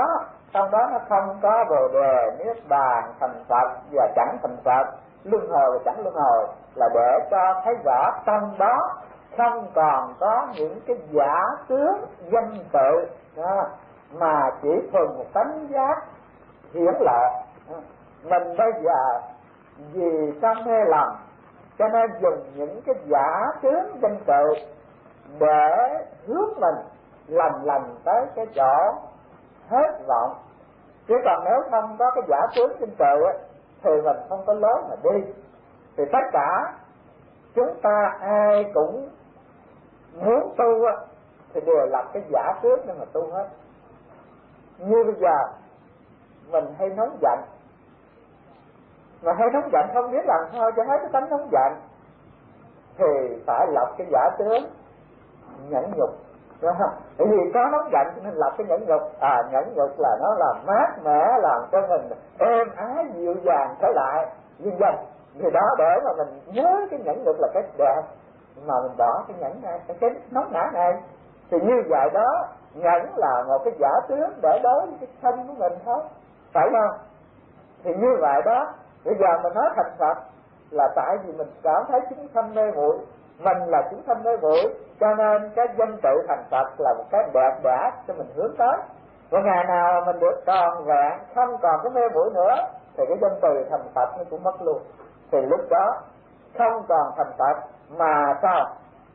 trong đó nó không có bồ đề, niết bàn, thành Phật và chẳng thành Phật, luân hồi và chẳng luân hồi, là để cho thấy rõ trong đó không còn có những cái giả tướng danh tự đó, mà chỉ thuần một tánh giác hiển lộ. Mình bây giờ vì trong mê lầm cho nên dùng những cái giả tướng danh tự để hướng mình lầm lầm tới cái chỗ hết vọng. Chứ còn nếu không có cái giả tướng danh tự thì mình không có lối mà đi. Thì tất cả chúng ta ai cũng muốn tu thì đều lập cái giả tướng để mà tu hết. Như bây giờ mình hay nóng giận, mà hay nóng giận không biết làm sao cho hết cái tánh nóng giận, thì phải lập cái giả tướng nhẫn nhục. Bởi vì có nóng giận cho nên lập cái nhẫn nhục. À, nhẫn nhục là nó làm mát mẻ, làm cho mình êm ái dịu dàng trở lại, vân vân. Vì đó để mà mình nhớ cái nhẫn nhục là cái đẹp, mà mình bỏ cái nhẫn này, cái, cái nóng nảy này, thì như vậy đó, nhẫn là một cái giả tướng để đối với cái thân của mình thôi, phải không? Thì như vậy đó, bây giờ mình nói thành Phật là tại vì mình cảm thấy chúng sanh mê muội, mình là chúng sanh mê muội, cho nên cái danh tự thành Phật là một cái đẹp đẽ cho mình hướng tới. Và ngày nào mình được tròn vẹn, không còn cái mê muội nữa, thì cái danh từ thành Phật nó cũng mất luôn. Thì lúc đó không còn thành Phật mà sao?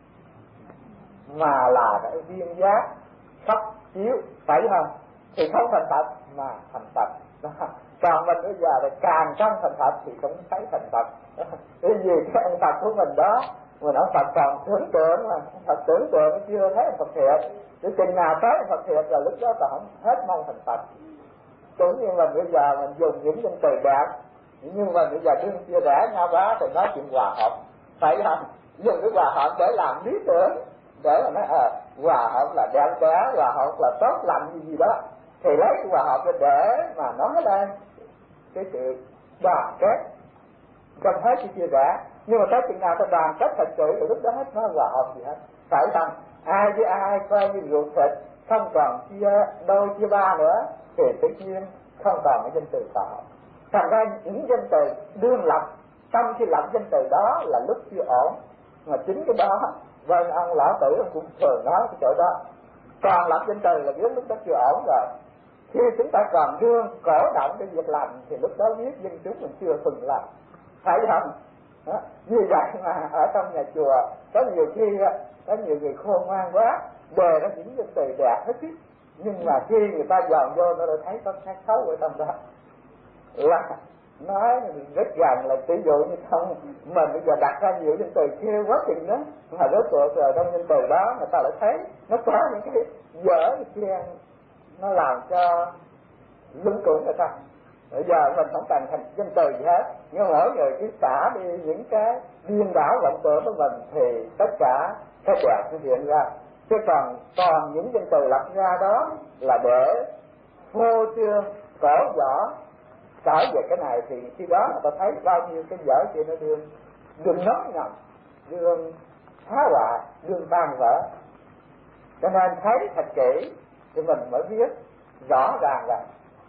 Mà là cái viên giác khắp chiếu, phải không? Thì không thành Phật mà thành Phật. Còn mình bây giờ là càng trong thành Phật thì cũng thấy thành Phật. Bởi vì cái ông Phật của mình đó, mình ông Phật còn tưởng tượng mà, Phật tưởng tượng chưa thấy ông Phật thiệt. Chứ chừng nào tới ông Phật thiệt là lúc đó còn không hết mong thành Phật. Cũng như mình bây giờ mình dùng những danh từ đẹp, nhưng mà bây giờ đương chia rẽ nhau quá thì nói chuyện hòa hợp, phải không? Dùng cái hòa hợp để làm lý tưởng, để mà nói ờ à, hòa hợp là đẹp đẽ, hòa hợp là tốt lành gì gì đó, thì lấy cái hòa hợp để mà nói lên cái sự đoàn kết trong hết cái chia rẽ. Nhưng mà tới chừng nào ta đoàn kết thật sự thì lúc đó hết nói hòa hợp gì hết, phải không? Ai với ai coi như ruột thịt, không còn chia đôi chia ba nữa, thì tự nhiên không còn cái danh từ hòa hợp. Thành ra những danh từ đương lập, trong khi lập danh từ đó là lúc chưa ổn, mà chính cái đó vâng ông lão tử ông cũng thường nói cái chỗ đó. Còn lập danh từ là biết lúc đó chưa ổn rồi. Khi chúng ta còn đương cổ động cái việc làm thì lúc đó biết dân chúng mình chưa từng làm, phải không? Đó. Như vậy mà ở trong nhà chùa có nhiều khi có nhiều người khôn ngoan quá, đề ra những danh từ đẹp hết chứ, nhưng mà khi người ta dòm vô nó thấy có cái xấu ở trong đó, là nói rất gần là ví dụ như không mình bây giờ đặt ra nhiều danh từ kia quá chừng đó, mà rốt cuộc rồi trong danh từ đó người ta lại thấy nó có những cái dở kia, nó làm cho lúng cuốn người ta. Bây giờ mình không cần thành danh từ gì hết, nhưng mỗi người cứ xả đi những cái điên đảo vọng tưởng của mình thì tất cả cái đẹp nó hiện ra. Chứ còn còn những danh từ lập ra đó là để phô trương cổ võ trở về cái này, thì khi đó người ta thấy bao nhiêu cái dở kia nó đương đương nói ngầm, đương phá hoại, đương tan vỡ. Cho nên thấy thật kỹ thì mình mới biết rõ ràng rằng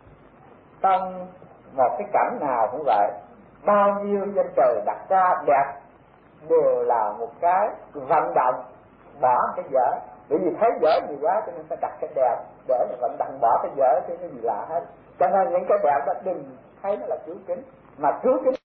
trong một cái cảnh nào cũng vậy, bao nhiêu danh từ đặt ra đẹp đều là một cái vận động bỏ cái dở. Bởi vì thấy dở nhiều quá cho nên phải đặt cái đẹp để mà vận động bỏ cái dở chứ cái gì lạ hết. Cho nên những cái đẹp đó đừng thấy nó là cứu kính, mà cứu kính